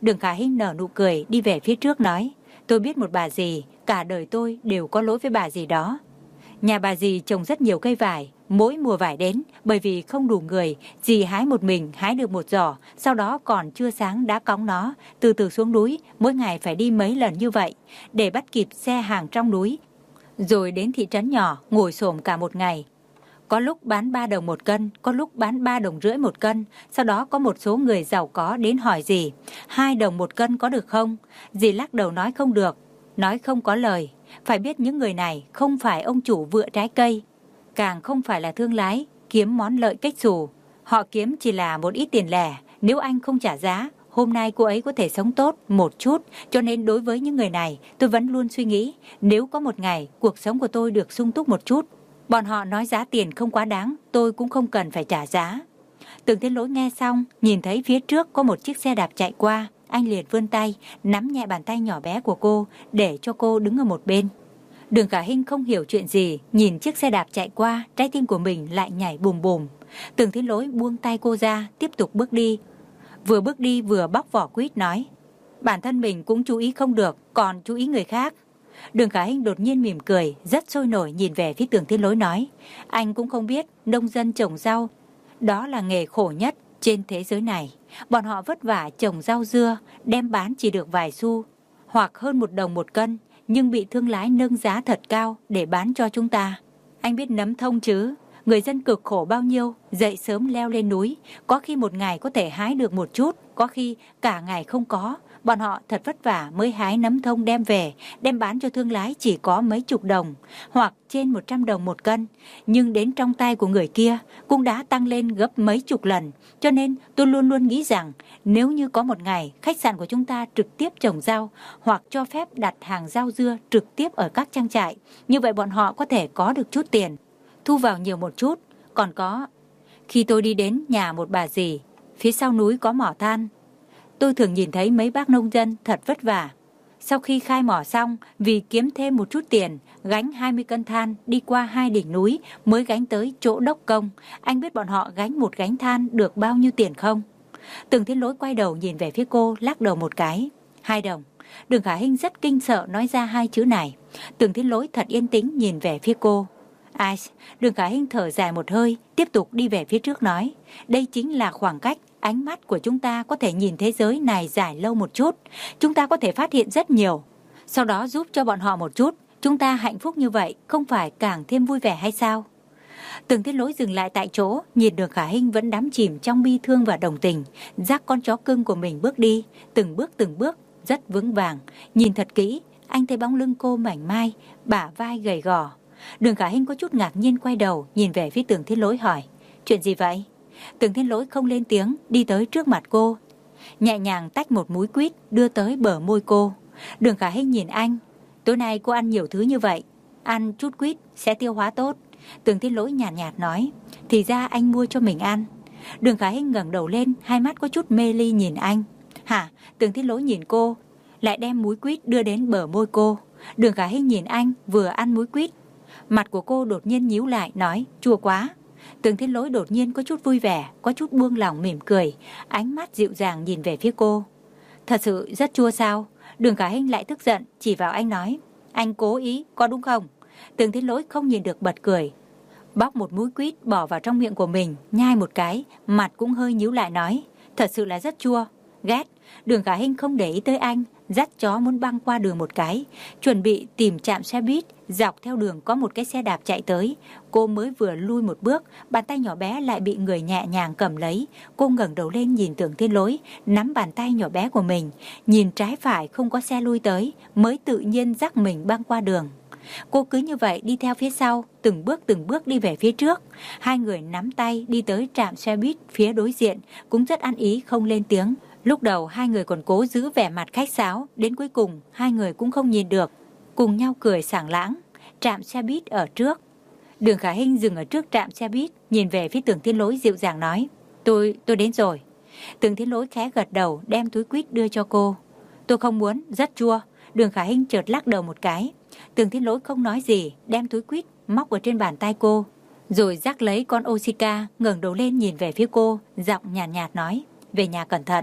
Đường Khả Hinh nở nụ cười đi về phía trước nói, tôi biết một bà dì, cả đời tôi đều có lỗi với bà dì đó. Nhà bà dì trồng rất nhiều cây vải, mỗi mùa vải đến, bởi vì không đủ người, dì hái một mình hái được một giỏ, sau đó còn chưa sáng đã cõng nó, từ từ xuống núi, mỗi ngày phải đi mấy lần như vậy, để bắt kịp xe hàng trong núi. Rồi đến thị trấn nhỏ, ngồi xổm cả một ngày. Có lúc bán ba đồng một cân, có lúc bán ba đồng rưỡi một cân. Sau đó có một số người giàu có đến hỏi dì, hai đồng một cân có được không? Dì lắc đầu nói không được, nói không có lời. Phải biết những người này không phải ông chủ vựa trái cây, càng không phải là thương lái, kiếm món lợi cách xù. Họ kiếm chỉ là một ít tiền lẻ, nếu anh không trả giá, hôm nay cô ấy có thể sống tốt một chút. Cho nên đối với những người này, tôi vẫn luôn suy nghĩ, nếu có một ngày cuộc sống của tôi được sung túc một chút, bọn họ nói giá tiền không quá đáng, tôi cũng không cần phải trả giá. Tưởng Thiên Lỗi nghe xong, nhìn thấy phía trước có một chiếc xe đạp chạy qua, anh liền vươn tay, nắm nhẹ bàn tay nhỏ bé của cô, để cho cô đứng ở một bên. Đường Khả Hinh không hiểu chuyện gì, nhìn chiếc xe đạp chạy qua, trái tim của mình lại nhảy bùm bùm. Tưởng Thiên Lỗi buông tay cô ra, tiếp tục bước đi. Vừa bước đi vừa bóc vỏ quýt nói, bản thân mình cũng chú ý không được, còn chú ý người khác. Đường Khả Hinh đột nhiên mỉm cười, rất sôi nổi nhìn về phía Tưởng Thiên Lỗi nói, anh cũng không biết nông dân trồng rau, đó là nghề khổ nhất trên thế giới này. Bọn họ vất vả trồng rau dưa, đem bán chỉ được vài xu, hoặc hơn một đồng một cân, nhưng bị thương lái nâng giá thật cao để bán cho chúng ta. Anh biết nấm thông chứ? Người dân cực khổ bao nhiêu, dậy sớm leo lên núi, có khi một ngày có thể hái được một chút, có khi cả ngày không có. Bọn họ thật vất vả mới hái nấm thông đem về, đem bán cho thương lái chỉ có mấy chục đồng, hoặc trên một trăm đồng một cân. Nhưng đến trong tay của người kia cũng đã tăng lên gấp mấy chục lần. Cho nên tôi luôn luôn nghĩ rằng, nếu như có một ngày khách sạn của chúng ta trực tiếp trồng rau, hoặc cho phép đặt hàng rau dưa trực tiếp ở các trang trại, như vậy bọn họ có thể có được chút tiền, thu vào nhiều một chút. Còn có, khi tôi đi đến nhà một bà dì, phía sau núi có mỏ than, tôi thường nhìn thấy mấy bác nông dân thật vất vả. Sau khi khai mỏ xong, vì kiếm thêm một chút tiền, gánh hai mươi cân than đi qua hai đỉnh núi mới gánh tới chỗ đốc công. Anh biết bọn họ gánh một gánh than được bao nhiêu tiền không? Tưởng Thiên Lỗi quay đầu nhìn về phía cô, lắc đầu một cái. Hai đồng. Đường Khả Hinh rất kinh sợ nói ra hai chữ này. Tưởng Thiên Lỗi thật yên tĩnh nhìn về phía cô. Ai? Đường Khả Hinh thở dài một hơi, tiếp tục đi về phía trước nói, đây chính là khoảng cách ánh mắt của chúng ta có thể nhìn thế giới này dài lâu một chút. Chúng ta có thể phát hiện rất nhiều, sau đó giúp cho bọn họ một chút. Chúng ta hạnh phúc như vậy, không phải càng thêm vui vẻ hay sao? Tưởng Thiên Lỗi dừng lại tại chỗ, nhìn Đường Khả Hinh vẫn đắm chìm trong bi thương và đồng tình, dắt con chó cưng của mình bước đi, từng bước từng bước, rất vững vàng. Nhìn thật kỹ, anh thấy bóng lưng cô mảnh mai, bả vai gầy gò. Đường Khả Hinh có chút ngạc nhiên quay đầu, nhìn về phía Tưởng Thiên Lỗi hỏi, chuyện gì vậy? Tưởng Thiên Lỗi không lên tiếng, đi tới trước mặt cô, nhẹ nhàng tách một múi quýt đưa tới bờ môi cô. Đường Khả Hinh nhìn anh, tối nay cô ăn nhiều thứ như vậy, ăn chút quýt sẽ tiêu hóa tốt. Tưởng Thiên Lỗi nhàn nhạt, nhạt nói, thì ra anh mua cho mình ăn. Đường Khả Hinh ngẩng đầu lên, hai mắt có chút mê ly nhìn anh. Hả? Tưởng Thiên Lỗi nhìn cô, lại đem múi quýt đưa đến bờ môi cô. Đường Khả Hinh nhìn anh vừa ăn múi quýt, mặt của cô đột nhiên nhíu lại nói, chua quá. Tưởng Thiên Lỗi đột nhiên có chút vui vẻ, có chút buông lỏng mỉm cười, ánh mắt dịu dàng nhìn về phía cô. Thật sự rất chua sao? Đường Khả Hinh lại tức giận, chỉ vào anh nói, anh cố ý, có đúng không? Tưởng Thiên Lỗi không nhìn được bật cười, bóc một múi quýt bỏ vào trong miệng của mình, nhai một cái, mặt cũng hơi nhíu lại nói, thật sự là rất chua, ghét. Đường Khả Hinh không để ý tới anh, dắt chó muốn băng qua đường một cái, chuẩn bị tìm trạm xe buýt. Dọc theo đường có một cái xe đạp chạy tới, cô mới vừa lui một bước, bàn tay nhỏ bé lại bị người nhẹ nhàng cầm lấy. Cô ngẩng đầu lên nhìn Tưởng Thiên Lỗi, nắm bàn tay nhỏ bé của mình, nhìn trái phải không có xe lui tới, mới tự nhiên dắt mình băng qua đường. Cô cứ như vậy đi theo phía sau, từng bước từng bước đi về phía trước. Hai người nắm tay đi tới trạm xe buýt phía đối diện, cũng rất ăn ý không lên tiếng. Lúc đầu hai người còn cố giữ vẻ mặt khách sáo, đến cuối cùng hai người cũng không nhìn được, cùng nhau cười sảng lãng. Trạm xe buýt ở trước. Đường Khả Hinh dừng ở trước trạm xe buýt, nhìn về phía Tưởng Thiên Lỗi dịu dàng nói, Tôi, tôi đến rồi. Tưởng Thiên Lỗi khẽ gật đầu, đem túi quýt đưa cho cô. Tôi không muốn, rất chua. Đường Khả Hinh chợt lắc đầu một cái. Tưởng Thiên Lỗi không nói gì, đem túi quýt móc ở trên bàn tay cô, rồi rắc lấy con Oshika, ngẩng đầu lên nhìn về phía cô, giọng nhàn nhạt, nhạt nói, về nhà cẩn thận.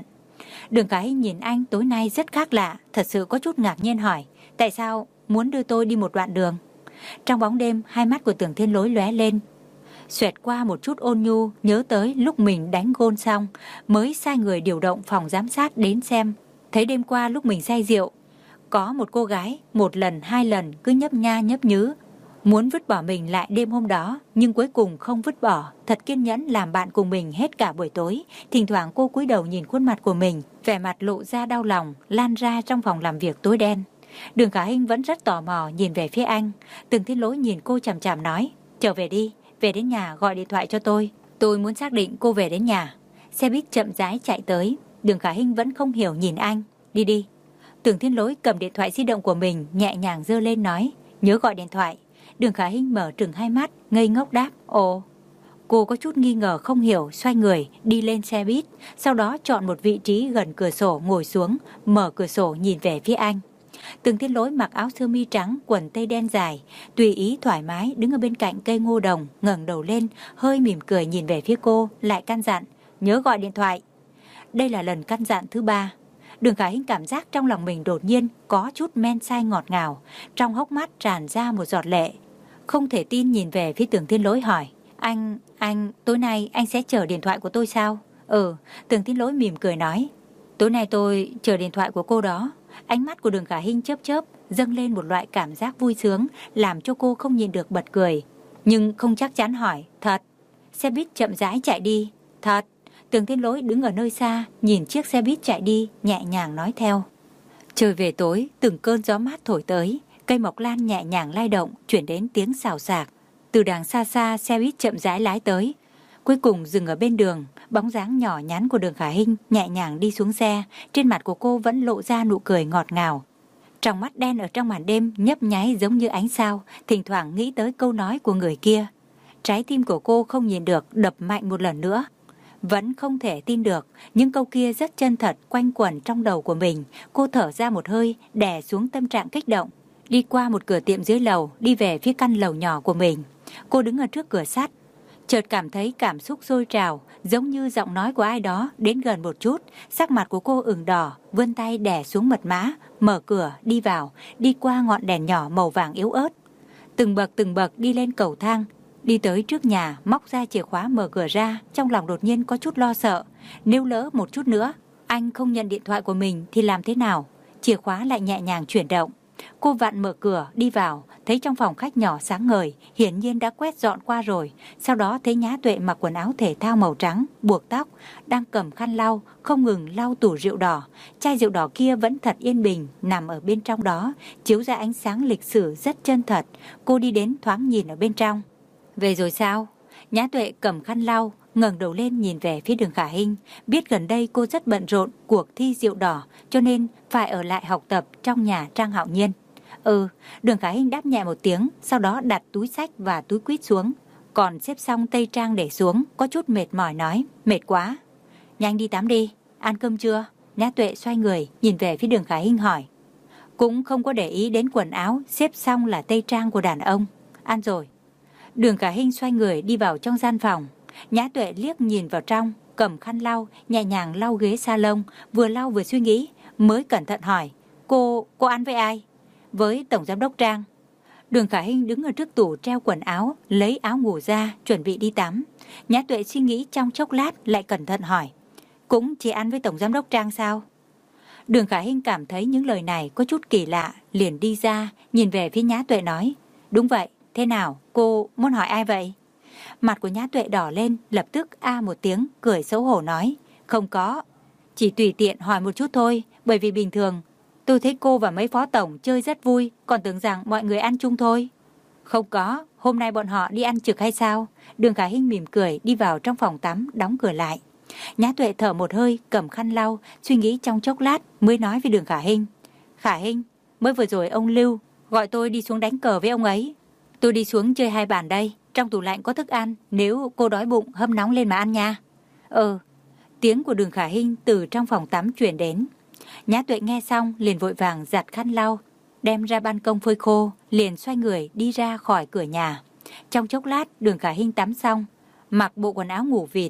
Đường Khả Hinh nhìn anh tối nay rất khác lạ, thật sự có chút ngạc nhiên hỏi, tại sao muốn đưa tôi đi một đoạn đường? Trong bóng đêm, hai mắt của Tưởng Thiên Lỗi lóe lên, xoẹt qua một chút ôn nhu, nhớ tới lúc mình đánh gôn xong, mới sai người điều động phòng giám sát đến xem. Thấy đêm qua lúc mình say rượu, có một cô gái, một lần hai lần cứ nhấp nha nhấp nhứ, muốn vứt bỏ mình lại đêm hôm đó, nhưng cuối cùng không vứt bỏ, thật kiên nhẫn làm bạn cùng mình hết cả buổi tối. Thỉnh thoảng cô cúi đầu nhìn khuôn mặt của mình, vẻ mặt lộ ra đau lòng, lan ra trong phòng làm việc tối đen. Đường Khả Hinh vẫn rất tò mò nhìn về phía anh. Tưởng Thiên Lỗi nhìn cô chằm chằm nói, trở về đi, về đến nhà gọi điện thoại cho tôi. Tôi muốn xác định cô về đến nhà. Xe buýt chậm rãi chạy tới. Đường Khả Hinh vẫn không hiểu nhìn anh. Đi đi. Tưởng Thiên Lỗi cầm điện thoại di động của mình nhẹ nhàng giơ lên nói, nhớ gọi điện thoại. Đường Khả Hinh mở trừng hai mắt, ngây ngốc đáp, ồ. Cô có chút nghi ngờ không hiểu, xoay người đi lên xe buýt, sau đó chọn một vị trí gần cửa sổ ngồi xuống, mở cửa sổ nhìn về phía anh. Tưởng Thiên Lỗi mặc áo sơ mi trắng, quần tây đen dài, tùy ý thoải mái đứng ở bên cạnh cây ngô đồng, ngẩng đầu lên, hơi mỉm cười nhìn về phía cô, lại căn dặn, nhớ gọi điện thoại. Đây là lần căn dặn thứ ba. Đường Khả Hinh cảm giác trong lòng mình đột nhiên có chút men say ngọt ngào, trong hốc mắt tràn ra một giọt lệ. Không thể tin nhìn về phía Tưởng Thiên Lỗi hỏi, anh, anh, tối nay anh sẽ chờ điện thoại của tôi sao? Ừ, Tưởng Thiên Lỗi mỉm cười nói, tối nay tôi chờ điện thoại của cô đó. Ánh mắt của Đường Khả Hinh chớp chớp, dâng lên một loại cảm giác vui sướng, làm cho cô không nhìn được bật cười. Nhưng không chắc chắn hỏi, thật? Xe buýt chậm rãi chạy đi, thật? Tưởng Thiên Lỗi đứng ở nơi xa, nhìn chiếc xe buýt chạy đi, nhẹ nhàng nói theo. Trời về tối, từng cơn gió mát thổi tới, cây mộc lan nhẹ nhàng lay động, chuyển đến tiếng xào xạc. Từ đằng xa xa, xe buýt chậm rãi lái tới, cuối cùng dừng ở bên đường. Bóng dáng nhỏ nhắn của Đường Khả Hinh nhẹ nhàng đi xuống xe, trên mặt của cô vẫn lộ ra nụ cười ngọt ngào. Trong mắt đen ở trong màn đêm nhấp nháy giống như ánh sao, thỉnh thoảng nghĩ tới câu nói của người kia. Trái tim của cô không nhìn được đập mạnh một lần nữa. Vẫn không thể tin được, những câu kia rất chân thật quanh quẩn trong đầu của mình. Cô thở ra một hơi, đè xuống tâm trạng kích động. Đi qua một cửa tiệm dưới lầu, đi về phía căn lầu nhỏ của mình. Cô đứng ở trước cửa sắt, chợt cảm thấy cảm xúc sôi trào, giống như giọng nói của ai đó đến gần một chút. Sắc mặt của cô ửng đỏ, vươn tay đè xuống mật mã, mở cửa đi vào, đi qua ngọn đèn nhỏ màu vàng yếu ớt, từng bậc từng bậc đi lên cầu thang, đi tới trước nhà, móc ra chìa khóa mở cửa ra. Trong lòng đột nhiên có chút lo sợ, nếu lỡ một chút nữa anh không nhận điện thoại của mình thì làm thế nào? Chìa khóa lại nhẹ nhàng chuyển động. Cô vặn mở cửa đi vào, thấy trong phòng khách nhỏ sáng ngời, hiển nhiên đã quét dọn qua rồi. Sau đó thấy Nhã Tuệ mặc quần áo thể thao màu trắng, buộc tóc, đang cầm khăn lau, không ngừng lau tủ rượu đỏ. Chai rượu đỏ kia vẫn thật yên bình, nằm ở bên trong đó, chiếu ra ánh sáng lịch sử rất chân thật. Cô đi đến thoáng nhìn ở bên trong. Về rồi sao? Nhã Tuệ cầm khăn lau, ngẩng đầu lên nhìn về phía Đường Khả Hinh, biết gần đây cô rất bận rộn cuộc thi rượu đỏ, cho nên phải ở lại học tập trong nhà Trang Hạo Nhiên. Ừ, Đường Khả Hinh đáp nhẹ một tiếng, sau đó đặt túi xách và túi quýt xuống, còn xếp xong tây trang để xuống, có chút mệt mỏi nói, mệt quá. Nhanh đi tắm đi, ăn cơm chưa? Nhã Tuệ xoay người, nhìn về phía Đường Khả Hinh hỏi. Cũng không có để ý đến quần áo, xếp xong là tây trang của đàn ông. Ăn rồi. Đường Khả Hinh xoay người đi vào trong gian phòng. Nhã Tuệ liếc nhìn vào trong, cầm khăn lau, nhẹ nhàng lau ghế salon, vừa lau vừa suy nghĩ, mới cẩn thận hỏi, cô, cô ăn với ai? Với Tổng Giám đốc Trang. Đường Khả Hinh đứng ở trước tủ treo quần áo, lấy áo ngủ ra, chuẩn bị đi tắm. Nhã Tuệ suy nghĩ trong chốc lát, lại cẩn thận hỏi, cũng chỉ ăn với Tổng Giám đốc Trang sao? Đường Khả Hinh cảm thấy những lời này có chút kỳ lạ, liền đi ra, nhìn về phía Nhã Tuệ nói, đúng vậy, thế nào, cô muốn hỏi ai vậy? Mặt của Nhã Tuệ đỏ lên, lập tức a một tiếng, cười xấu hổ nói, không có, chỉ tùy tiện hỏi một chút thôi, bởi vì bình thường tôi thấy cô và mấy phó tổng chơi rất vui, còn tưởng rằng mọi người ăn chung thôi. Không có, hôm nay bọn họ đi ăn trực hay sao? Đường Khả Hinh mỉm cười đi vào trong phòng tắm, đóng cửa lại. Nhã Tuệ thở một hơi, cầm khăn lau, suy nghĩ trong chốc lát mới nói với Đường Khả Hinh. Khả Hinh, mới vừa rồi ông Lưu gọi tôi đi xuống đánh cờ với ông ấy. Tôi đi xuống chơi hai bàn đây, trong tủ lạnh có thức ăn, nếu cô đói bụng hâm nóng lên mà ăn nha. Ừ, tiếng của Đường Khả Hinh từ trong phòng tắm truyền đến. Nhã Tuệ nghe xong liền vội vàng giặt khăn lau, đem ra ban công phơi khô, liền xoay người đi ra khỏi cửa nhà. Trong chốc lát Đường Khả Hinh tắm xong, mặc bộ quần áo ngủ vịt,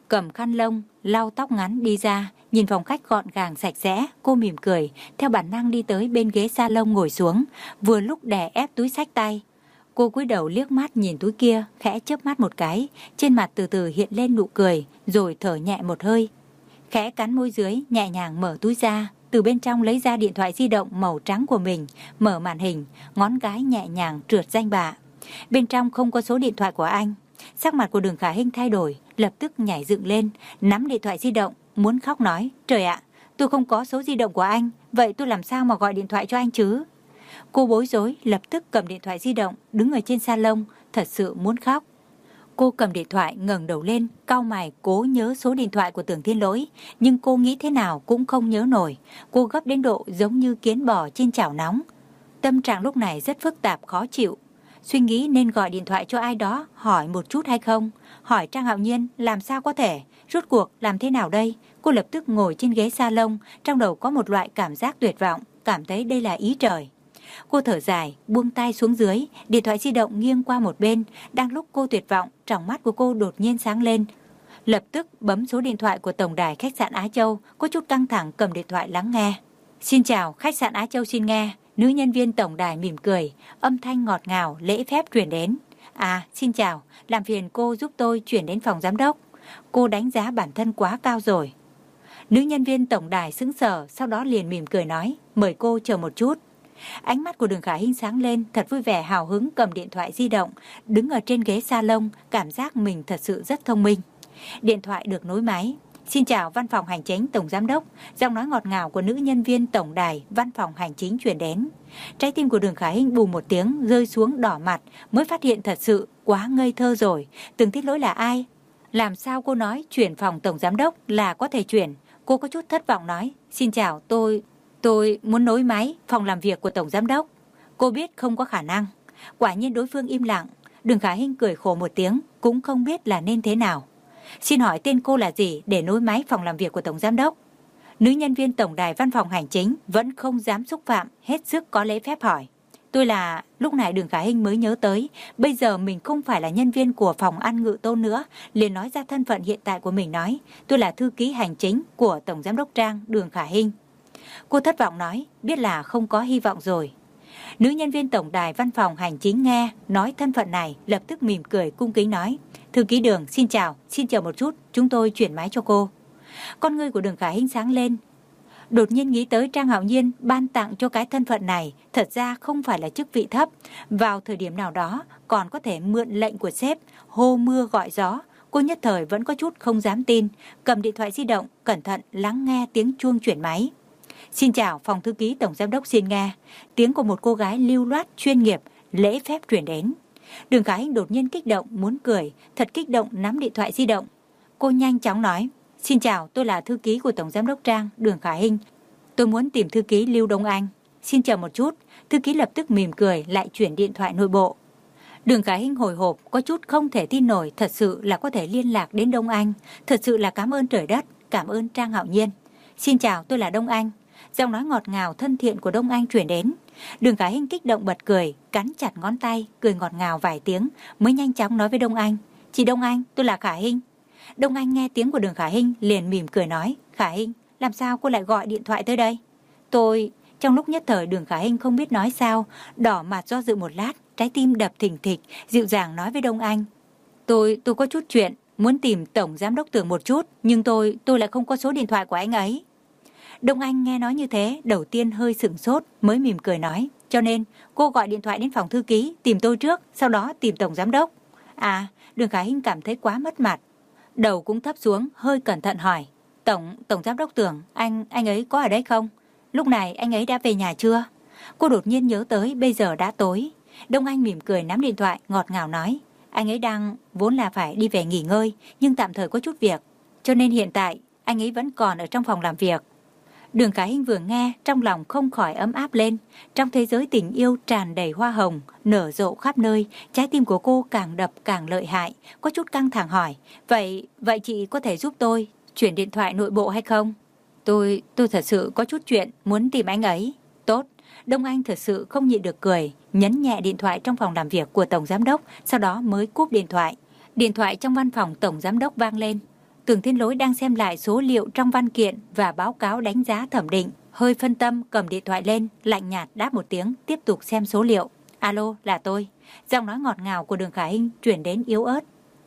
cầm khăn lông, lau tóc ngắn đi ra, nhìn phòng khách gọn gàng sạch sẽ, cô mỉm cười, theo bản năng đi tới bên ghế salon ngồi xuống, vừa lúc đè ép túi xách tay. Cô cúi đầu liếc mắt nhìn túi kia, khẽ chớp mắt một cái, trên mặt từ từ hiện lên nụ cười, rồi thở nhẹ một hơi. Khẽ cắn môi dưới, nhẹ nhàng mở túi ra, từ bên trong lấy ra điện thoại di động màu trắng của mình, mở màn hình, ngón cái nhẹ nhàng trượt danh bạ. Bên trong không có số điện thoại của anh. Sắc mặt của Đường Khả Hinh thay đổi, lập tức nhảy dựng lên, nắm điện thoại di động, muốn khóc nói, trời ạ, tôi không có số di động của anh, vậy tôi làm sao mà gọi điện thoại cho anh chứ? Cô bối rối, lập tức cầm điện thoại di động, đứng ở trên salon, thật sự muốn khóc. Cô cầm điện thoại ngẩng đầu lên, cau mày cố nhớ số điện thoại của Tưởng Thiên Lỗi, nhưng cô nghĩ thế nào cũng không nhớ nổi. Cô gấp đến độ giống như kiến bò trên chảo nóng. Tâm trạng lúc này rất phức tạp khó chịu. Suy nghĩ nên gọi điện thoại cho ai đó hỏi một chút hay không. Hỏi Trang Hạo Nhiên làm sao có thể. Rốt cuộc làm thế nào đây? Cô lập tức ngồi trên ghế salon, trong đầu có một loại cảm giác tuyệt vọng, cảm thấy đây là ý trời. Cô thở dài, buông tay xuống dưới, điện thoại di động nghiêng qua một bên. Đang lúc cô tuyệt vọng, tròng mắt của cô đột nhiên sáng lên. Lập tức bấm số điện thoại của tổng đài khách sạn Á Châu, có chút căng thẳng cầm điện thoại lắng nghe. Xin chào, khách sạn Á Châu xin nghe. Nữ nhân viên tổng đài mỉm cười, âm thanh ngọt ngào, lễ phép truyền đến. À, xin chào, làm phiền cô giúp tôi chuyển đến phòng giám đốc. Cô đánh giá bản thân quá cao rồi. Nữ nhân viên tổng đài sững sờ, sau đó liền mỉm cười nói, mời cô chờ một chút. Ánh mắt của Đường Khả Hinh sáng lên, thật vui vẻ hào hứng cầm điện thoại di động, đứng ở trên ghế salon, cảm giác mình thật sự rất thông minh. Điện thoại được nối máy. Xin chào văn phòng hành chính tổng giám đốc, giọng nói ngọt ngào của nữ nhân viên tổng đài văn phòng hành chính truyền đến. Trái tim của Đường Khả Hinh bù một tiếng rơi xuống đỏ mặt, mới phát hiện thật sự quá ngây thơ rồi. Tưởng Thiên Lỗi là ai? Làm sao cô nói chuyển phòng tổng giám đốc là có thể chuyển? Cô có chút thất vọng nói, xin chào, tôi... Tôi muốn nối máy phòng làm việc của tổng giám đốc. Cô biết không có khả năng. Quả nhiên đối phương im lặng. Đường Khả Hinh cười khổ một tiếng, cũng không biết là nên thế nào. Xin hỏi tên cô là gì để nối máy phòng làm việc của tổng giám đốc? Nữ nhân viên tổng đài văn phòng hành chính vẫn không dám xúc phạm, hết sức có lễ phép hỏi. Tôi là... Lúc này Đường Khả Hinh mới nhớ tới, bây giờ mình không phải là nhân viên của phòng ăn Ngự Tôn nữa, liền nói ra thân phận hiện tại của mình nói, tôi là thư ký hành chính của tổng giám đốc Trang, Đường Khả Hinh. Cô thất vọng nói, biết là không có hy vọng rồi. Nữ nhân viên tổng đài văn phòng hành chính nghe nói thân phận này, lập tức mỉm cười cung kính nói, thư ký Đường xin chào, xin chờ một chút, chúng tôi chuyển máy cho cô. Con ngươi của Đường Khả Hinh sáng lên, đột nhiên nghĩ tới Trang Hạo Nhiên ban tặng cho cái thân phận này, thật ra không phải là chức vị thấp, vào thời điểm nào đó còn có thể mượn lệnh của sếp, hô mưa gọi gió. Cô nhất thời vẫn có chút không dám tin, cầm điện thoại di động, cẩn thận lắng nghe tiếng chuông chuyển máy. Xin chào, phòng thư ký tổng giám đốc xin nghe. Tiếng của một cô gái lưu loát, chuyên nghiệp, lễ phép truyền đến. Đường Khả Hinh đột nhiên kích động, muốn cười, thật kích động nắm điện thoại di động. Cô nhanh chóng nói, xin chào, tôi là thư ký của tổng giám đốc Trang, Đường Khả Hinh. Tôi muốn tìm thư ký Lưu Đông Anh. Xin chờ một chút, thư ký lập tức mỉm cười, lại chuyển điện thoại nội bộ. Đường Khả Hinh hồi hộp, có chút không thể tin nổi, thật sự là có thể liên lạc đến Đông Anh. Thật sự là cảm ơn trời đất, cảm ơn Trang Hạo Nhiên. Xin chào, tôi là Đông Anh. Giọng nói ngọt ngào thân thiện của Đông Anh truyền đến. Đường Khả Hinh kích động bật cười, cắn chặt ngón tay, cười ngọt ngào vài tiếng, mới nhanh chóng nói với Đông Anh. Chị Đông Anh, tôi là Khả Hinh. Đông Anh nghe tiếng của Đường Khả Hinh liền mỉm cười nói, Khả Hinh, làm sao cô lại gọi điện thoại tới đây? Tôi... Trong lúc nhất thời Đường Khả Hinh không biết nói sao, đỏ mặt do dự một lát, trái tim đập thình thịch, dịu dàng nói với Đông Anh. Tôi, tôi có chút chuyện, muốn tìm tổng giám đốc Tưởng một chút, nhưng tôi, tôi lại không có số điện thoại của anh ấy. Đông Anh nghe nói như thế, đầu tiên hơi sửng sốt, mới mỉm cười nói, cho nên cô gọi điện thoại đến phòng thư ký, tìm tôi trước, sau đó tìm tổng giám đốc. À, Đường Khả Hinh cảm thấy quá mất mặt, đầu cũng thấp xuống, hơi cẩn thận hỏi, tổng, tổng giám đốc Tưởng, anh, anh ấy có ở đây không? Lúc này anh ấy đã về nhà chưa? Cô đột nhiên nhớ tới bây giờ đã tối. Đông Anh mỉm cười nắm điện thoại, ngọt ngào nói, anh ấy đang vốn là phải đi về nghỉ ngơi, nhưng tạm thời có chút việc, cho nên hiện tại anh ấy vẫn còn ở trong phòng làm việc. Đường Khả Hinh vừa nghe, trong lòng không khỏi ấm áp lên. Trong thế giới tình yêu tràn đầy hoa hồng, nở rộ khắp nơi, trái tim của cô càng đập càng lợi hại, có chút căng thẳng hỏi, vậy, vậy chị có thể giúp tôi chuyển điện thoại nội bộ hay không? Tôi, tôi thật sự có chút chuyện, muốn tìm anh ấy. Tốt, Đông Anh thật sự không nhịn được cười, nhấn nhẹ điện thoại trong phòng làm việc của tổng giám đốc, sau đó mới cúp điện thoại. Điện thoại trong văn phòng tổng giám đốc vang lên. Tưởng Thiên Lỗi đang xem lại số liệu trong văn kiện và báo cáo đánh giá thẩm định. Hơi phân tâm cầm điện thoại lên, lạnh nhạt đáp một tiếng, tiếp tục xem số liệu. Alo, là tôi. Giọng nói ngọt ngào của Đường Khả Hinh chuyển đến yếu ớt.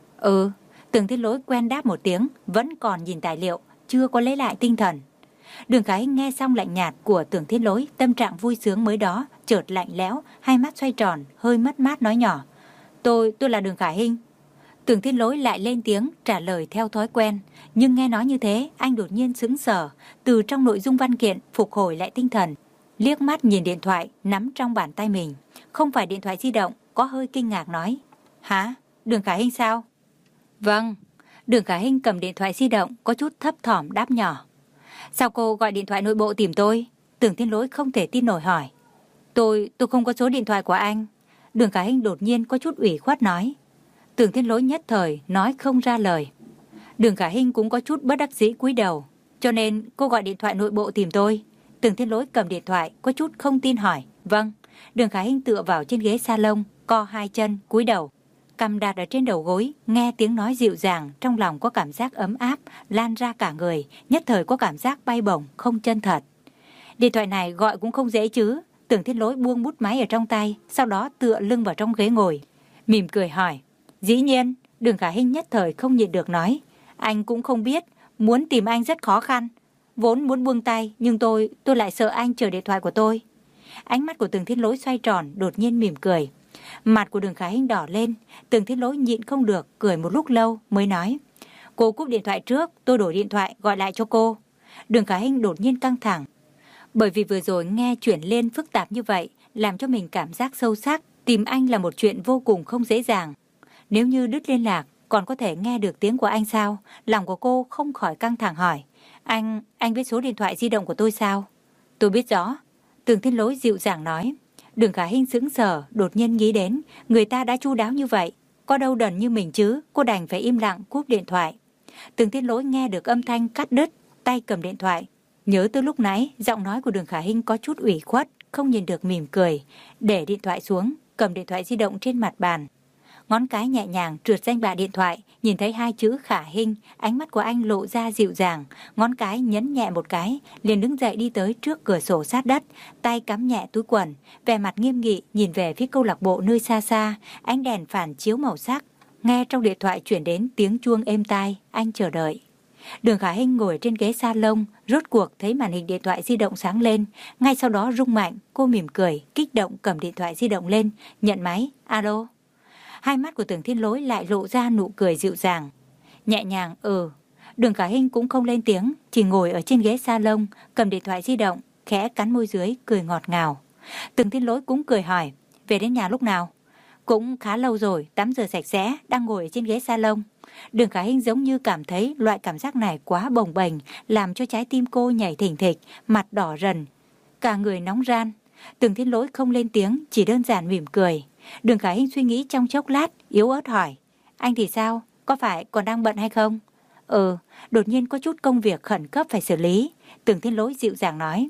Ừ, Tưởng Thiên Lỗi quen đáp một tiếng, vẫn còn nhìn tài liệu, chưa có lấy lại tinh thần. Đường Khả Hinh nghe xong lạnh nhạt của Tưởng Thiên Lỗi, tâm trạng vui sướng mới đó chợt lạnh lẽo, hai mắt xoay tròn, hơi mất mát nói nhỏ. Tôi, tôi là Đường Khả Hinh. Tưởng Thiên Lỗi lại lên tiếng trả lời theo thói quen, nhưng nghe nói như thế, anh đột nhiên sững sờ, từ trong nội dung văn kiện phục hồi lại tinh thần, liếc mắt nhìn điện thoại nắm trong bàn tay mình, không phải điện thoại di động, có hơi kinh ngạc nói. Hả? Đường Khả Hinh sao? Vâng. Đường Khả Hinh cầm điện thoại di động, có chút thấp thỏm đáp nhỏ. Sao cô gọi điện thoại nội bộ tìm tôi? Tưởng Thiên Lỗi không thể tin nổi hỏi. Tôi, tôi không có số điện thoại của anh. Đường Khả Hinh đột nhiên có chút ủy khuất nói. Tưởng Thiên Lỗi nhất thời nói không ra lời. Đường Khả Hinh cũng có chút bất đắc dĩ cúi đầu. Cho nên cô gọi điện thoại nội bộ tìm tôi. Tưởng Thiên Lỗi cầm điện thoại có chút không tin hỏi. Vâng. Đường Khả Hinh tựa vào trên ghế salon, co hai chân cúi đầu, cằm đặt ở trên đầu gối, nghe tiếng nói dịu dàng, trong lòng có cảm giác ấm áp lan ra cả người, nhất thời có cảm giác bay bổng không chân thật. Điện thoại này gọi cũng không dễ chứ. Tưởng Thiên Lỗi buông bút máy ở trong tay, sau đó tựa lưng vào trong ghế ngồi, mỉm cười hỏi. Dĩ nhiên. Đường Khả Hinh nhất thời không nhịn được nói. Anh cũng không biết, muốn tìm anh rất khó khăn. Vốn muốn buông tay, nhưng tôi, tôi lại sợ anh chờ điện thoại của tôi. Ánh mắt của Tưởng Thiên Lỗi xoay tròn, đột nhiên mỉm cười. Mặt của Đường Khả Hinh đỏ lên, Tưởng Thiên Lỗi nhịn không được, cười một lúc lâu mới nói. Cô cúp điện thoại trước, tôi đổi điện thoại gọi lại cho cô. Đường Khả Hinh đột nhiên căng thẳng. Bởi vì vừa rồi nghe chuyển lên phức tạp như vậy, làm cho mình cảm giác sâu sắc, tìm anh là một chuyện vô cùng không dễ dàng. Nếu như đứt liên lạc, còn có thể nghe được tiếng của anh sao? Lòng của cô không khỏi căng thẳng hỏi. Anh, anh biết số điện thoại di động của tôi sao? Tôi biết rõ. Tưởng Thiên Lỗi dịu dàng nói. Đường Khả Hinh sững sờ, đột nhiên nghĩ đến, người ta đã chu đáo như vậy, có đâu đần như mình chứ, cô đành phải im lặng cúp điện thoại. Tưởng Thiên Lỗi nghe được âm thanh cắt đứt, tay cầm điện thoại. Nhớ từ lúc nãy, giọng nói của Đường Khả Hinh có chút ủy khuất, không nhìn được mỉm cười, để điện thoại xuống, cầm điện thoại di động trên mặt bàn. Ngón cái nhẹ nhàng trượt danh bạ điện thoại, nhìn thấy hai chữ Khả Hinh, ánh mắt của anh lộ ra dịu dàng, ngón cái nhấn nhẹ một cái, liền đứng dậy đi tới trước cửa sổ sát đất, tay cắm nhẹ túi quần, vẻ mặt nghiêm nghị nhìn về phía câu lạc bộ nơi xa xa, ánh đèn phản chiếu màu sắc, nghe trong điện thoại chuyển đến tiếng chuông êm tai, anh chờ đợi. Đường Khả Hinh ngồi trên ghế salon, rốt cuộc thấy màn hình điện thoại di động sáng lên, ngay sau đó rung mạnh, cô mỉm cười, kích động cầm điện thoại di động lên, nhận máy. Alo. Hai mắt của Tưởng Thiên Lỗi lại lộ ra nụ cười dịu dàng, nhẹ nhàng. Ừ. Đường Khả Hinh cũng không lên tiếng, chỉ ngồi ở trên ghế salon, cầm điện thoại di động, khẽ cắn môi dưới, cười ngọt ngào. Tưởng Thiên Lỗi cũng cười hỏi, về đến nhà lúc nào? Cũng khá lâu rồi, tắm rửa sạch sẽ, đang ngồi ở trên ghế salon. Đường Khả Hinh giống như cảm thấy loại cảm giác này quá bồng bềnh, làm cho trái tim cô nhảy thình thịch, mặt đỏ rần, cả người nóng ran. Tưởng Thiên Lỗi không lên tiếng, chỉ đơn giản mỉm cười. Đường Khả Hinh suy nghĩ trong chốc lát, yếu ớt hỏi, anh thì sao? Có phải còn đang bận hay không? Ừ, đột nhiên có chút công việc khẩn cấp phải xử lý. Tưởng Thiên Lỗi dịu dàng nói.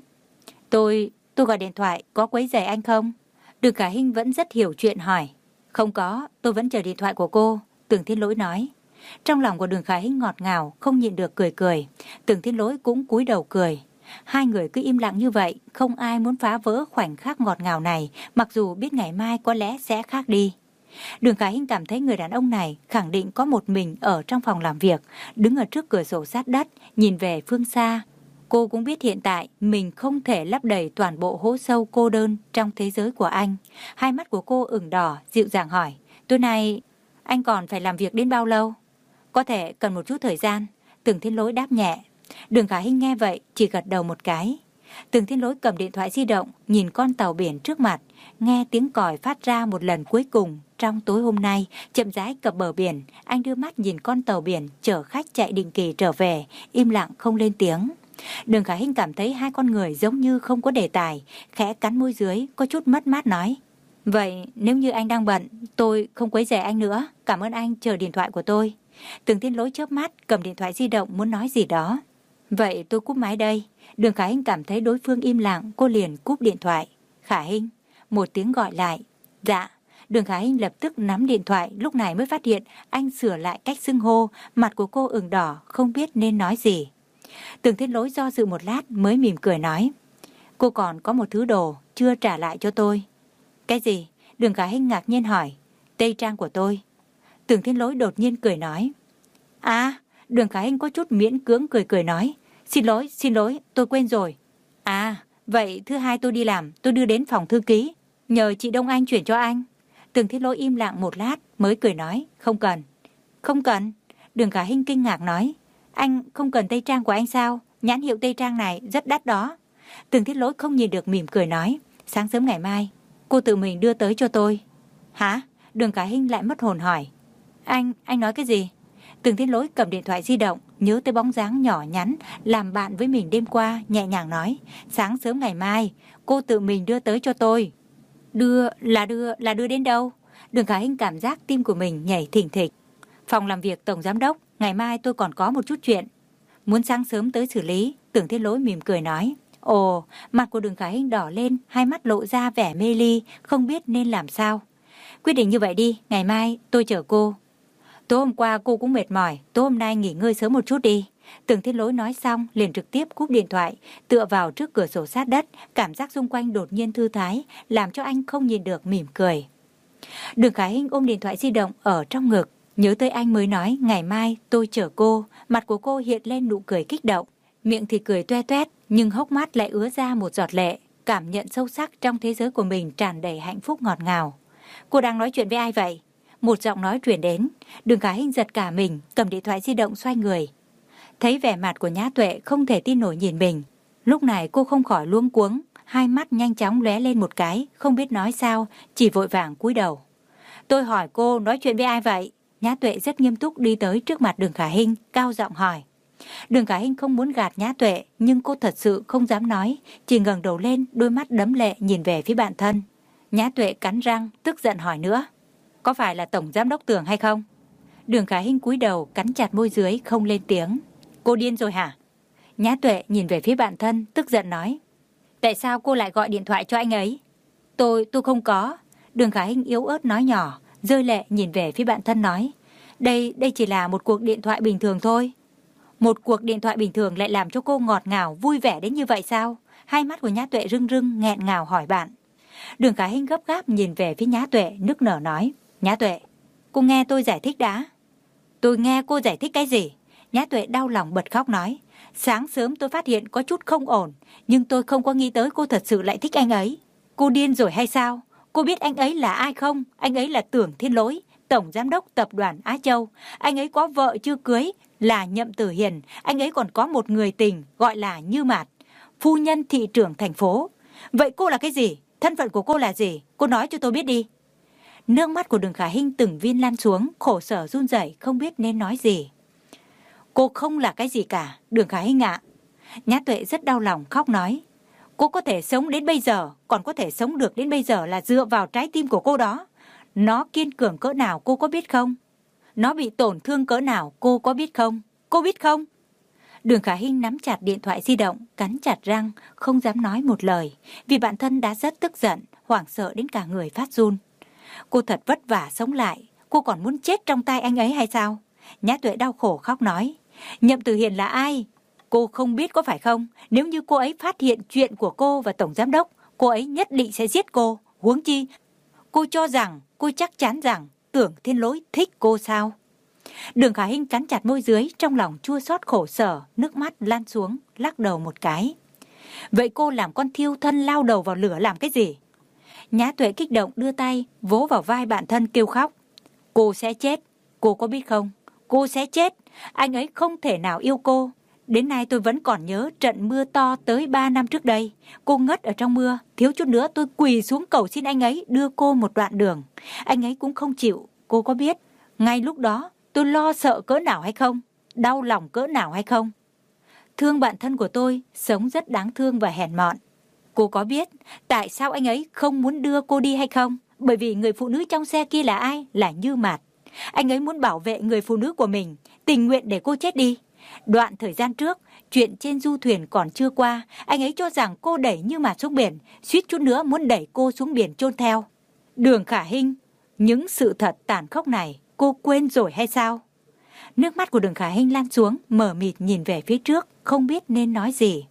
Tôi, tôi gọi điện thoại, có quấy rầy anh không? Đường Khả Hinh vẫn rất hiểu chuyện hỏi. Không có, tôi vẫn chờ điện thoại của cô. Tưởng Thiên Lỗi nói. Trong lòng của Đường Khả Hinh ngọt ngào, không nhịn được cười cười. Tưởng Thiên Lỗi cũng cúi đầu cười. Hai người cứ im lặng như vậy, không ai muốn phá vỡ khoảnh khắc ngọt ngào này, mặc dù biết ngày mai có lẽ sẽ khác đi. Đường Khả Hinh cảm thấy người đàn ông này khẳng định có một mình ở trong phòng làm việc, đứng ở trước cửa sổ sát đất, nhìn về phương xa. Cô cũng biết hiện tại mình không thể lấp đầy toàn bộ hố sâu cô đơn trong thế giới của anh. Hai mắt của cô ửng đỏ, dịu dàng hỏi, tối nay anh còn phải làm việc đến bao lâu? Có thể cần một chút thời gian. Tưởng Thiên Lỗi đáp nhẹ. Đường Khả Hinh nghe vậy chỉ gật đầu một cái. Tưởng Thiên Lỗi cầm điện thoại di động, nhìn con tàu biển trước mặt, nghe tiếng còi phát ra một lần cuối cùng trong tối hôm nay, chậm rãi cập bờ biển. Anh đưa mắt nhìn con tàu biển chở khách chạy định kỳ trở về, im lặng không lên tiếng. Đường Khả Hinh cảm thấy hai con người giống như không có đề tài, khẽ cắn môi dưới, có chút mất mát nói. Vậy nếu như anh đang bận, tôi không quấy rầy anh nữa, cảm ơn anh chờ điện thoại của tôi. Tưởng Thiên Lỗi chớp mắt, cầm điện thoại di động muốn nói gì đó. Vậy tôi cúp máy đây. Đường Khả Hinh cảm thấy đối phương im lặng, cô liền cúp điện thoại. Khả Hinh, một tiếng gọi lại. Dạ. Đường Khả Hinh lập tức nắm điện thoại, lúc này mới phát hiện anh sửa lại cách xưng hô, mặt của cô ửng đỏ, không biết nên nói gì. Tưởng Thiên Lỗi do dự một lát mới mỉm cười nói, cô còn có một thứ đồ chưa trả lại cho tôi. Cái gì? Đường Khả Hinh ngạc nhiên hỏi. Tây trang của tôi. Tưởng Thiên Lỗi đột nhiên cười nói. À, Đường Khả Hinh có chút miễn cưỡng cười cười nói, xin lỗi, xin lỗi, tôi quên rồi. À, vậy thứ hai tôi đi làm, tôi đưa đến phòng thư ký, nhờ chị Đông Anh chuyển cho anh. Tưởng Thiên Lỗi im lặng một lát mới cười nói, không cần. Không cần? Đường Khả Hinh kinh ngạc nói, anh không cần tây trang của anh sao? Nhãn hiệu tây trang này rất đắt đó. Tưởng Thiên Lỗi không nhìn được mỉm cười nói, sáng sớm ngày mai cô tự mình đưa tới cho tôi. Hả? Đường Khả Hinh lại mất hồn hỏi. Anh, anh nói cái gì? Tưởng Thiên Lỗi cầm điện thoại di động, nhớ tới bóng dáng nhỏ nhắn làm bạn với mình đêm qua, nhẹ nhàng nói, sáng sớm ngày mai cô tự mình đưa tới cho tôi. Đưa là đưa là đưa đến đâu? Đường Khả Hinh cảm giác tim của mình nhảy thình thịch. Phòng làm việc tổng giám đốc, ngày mai tôi còn có một chút chuyện, muốn sáng sớm tới xử lý. Tưởng Thiên Lỗi mỉm cười nói. Ồ, mặt của Đường Khả Hinh đỏ lên, hai mắt lộ ra vẻ mê ly, không biết nên làm sao. Quyết định như vậy đi, ngày mai tôi chở cô. Tối hôm qua cô cũng mệt mỏi, tối hôm nay nghỉ ngơi sớm một chút đi. Tưởng Thiên Lỗi nói xong liền trực tiếp cúp điện thoại, tựa vào trước cửa sổ sát đất, cảm giác xung quanh đột nhiên thư thái, làm cho anh không nhìn được mỉm cười. Đường Khả Hinh ôm điện thoại di động ở trong ngực, nhớ tới anh mới nói ngày mai tôi chở cô, mặt của cô hiện lên nụ cười kích động, miệng thì cười toe toét, nhưng hốc mắt lại ứa ra một giọt lệ, cảm nhận sâu sắc trong thế giới của mình tràn đầy hạnh phúc ngọt ngào. Cô đang nói chuyện với ai vậy? Một giọng nói truyền đến. Đường Khả Hinh giật cả mình, cầm điện thoại di động xoay người. Thấy vẻ mặt của Nhã Tuệ không thể tin nổi nhìn mình. Lúc này cô không khỏi luống cuống, hai mắt nhanh chóng lóe lên một cái, không biết nói sao, chỉ vội vàng cúi đầu. Tôi hỏi cô nói chuyện với ai vậy? Nhã Tuệ rất nghiêm túc đi tới trước mặt Đường Khả Hinh, cao giọng hỏi. Đường Khả Hinh không muốn gạt Nhã Tuệ, nhưng cô thật sự không dám nói, chỉ ngẩng đầu lên, đôi mắt đẫm lệ nhìn về phía bạn thân. Nhã Tuệ cắn răng, tức giận hỏi nữa. Có phải là tổng giám đốc Tưởng hay không? Đường Khả Hinh cúi đầu, cắn chặt môi dưới, không lên tiếng. Cô điên rồi hả? Nhã Tuệ nhìn về phía bạn thân, tức giận nói. Tại sao cô lại gọi điện thoại cho anh ấy? Tôi, tôi không có. Đường Khả Hinh yếu ớt nói nhỏ, rơi lệ nhìn về phía bạn thân nói. Đây, đây chỉ là một cuộc điện thoại bình thường thôi. Một cuộc điện thoại bình thường lại làm cho cô ngọt ngào, vui vẻ đến như vậy sao? Hai mắt của Nhã Tuệ rưng rưng, nghẹn ngào hỏi bạn. Đường Khả Hinh gấp gáp nhìn về phía Nhã Tuệ, nức nở nói. Nhã Tuệ, cô nghe tôi giải thích đã. Tôi nghe cô giải thích cái gì? Nhã Tuệ đau lòng bật khóc nói. Sáng sớm tôi phát hiện có chút không ổn, nhưng tôi không có nghĩ tới cô thật sự lại thích anh ấy. Cô điên rồi hay sao? Cô biết anh ấy là ai không? Anh ấy là Tưởng Thiên Lỗi, tổng giám đốc tập đoàn Á Châu. Anh ấy có vợ chưa cưới, là Nhậm Tử Hiền. Anh ấy còn có một người tình gọi là Như Mạt, phu nhân thị trưởng thành phố. Vậy cô là cái gì? Thân phận của cô là gì? Cô nói cho tôi biết đi. Nước mắt của Đường Khả Hinh từng viên lan xuống, khổ sở run rẩy không biết nên nói gì. Cô không là cái gì cả, Đường Khả Hinh ạ. Nhã Tuệ rất đau lòng khóc nói. Cô có thể sống đến bây giờ, còn có thể sống được đến bây giờ là dựa vào trái tim của cô đó. Nó kiên cường cỡ nào cô có biết không? Nó bị tổn thương cỡ nào cô có biết không? Cô biết không? Đường Khả Hinh nắm chặt điện thoại di động, cắn chặt răng, không dám nói một lời, vì bản thân đã rất tức giận, hoảng sợ đến cả người phát run. Cô thật vất vả sống lại, cô còn muốn chết trong tay anh ấy hay sao? Nhã Tuệ đau khổ khóc nói. Nhậm Tử Hiền là ai? Cô không biết có phải không? Nếu như cô ấy phát hiện chuyện của cô và tổng giám đốc, cô ấy nhất định sẽ giết cô. Huống chi, cô cho rằng, cô chắc chắn rằng Tưởng Thiên Lỗi thích cô sao? Đường Khả Hinh cắn chặt môi dưới, trong lòng chua xót khổ sở, nước mắt lan xuống, lắc đầu một cái. Vậy cô làm con thiêu thân lao đầu vào lửa làm cái gì? Nhã Tuệ kích động đưa tay, vỗ vào vai bạn thân kêu khóc. Cô sẽ chết, cô có biết không? Cô sẽ chết, anh ấy không thể nào yêu cô. Đến nay tôi vẫn còn nhớ trận mưa to tới ba năm trước đây. Cô ngất ở trong mưa, thiếu chút nữa tôi quỳ xuống cầu xin anh ấy đưa cô một đoạn đường. Anh ấy cũng không chịu, cô có biết. Ngay lúc đó tôi lo sợ cỡ nào hay không? Đau lòng cỡ nào hay không? Thương bạn thân của tôi, sống rất đáng thương và hèn mọn. Cô có biết tại sao anh ấy không muốn đưa cô đi hay không? Bởi vì người phụ nữ trong xe kia là ai? Là Như Mạt. Anh ấy muốn bảo vệ người phụ nữ của mình, tình nguyện để cô chết đi. Đoạn thời gian trước, chuyện trên du thuyền còn chưa qua, anh ấy cho rằng cô đẩy Như Mạt xuống biển, suýt chút nữa muốn đẩy cô xuống biển chôn theo. Đường Khả Hinh, Những sự thật tàn khốc này cô quên rồi hay sao? Nước mắt của Đường Khả Hinh lan xuống, mờ mịt nhìn về phía trước, không biết nên nói gì.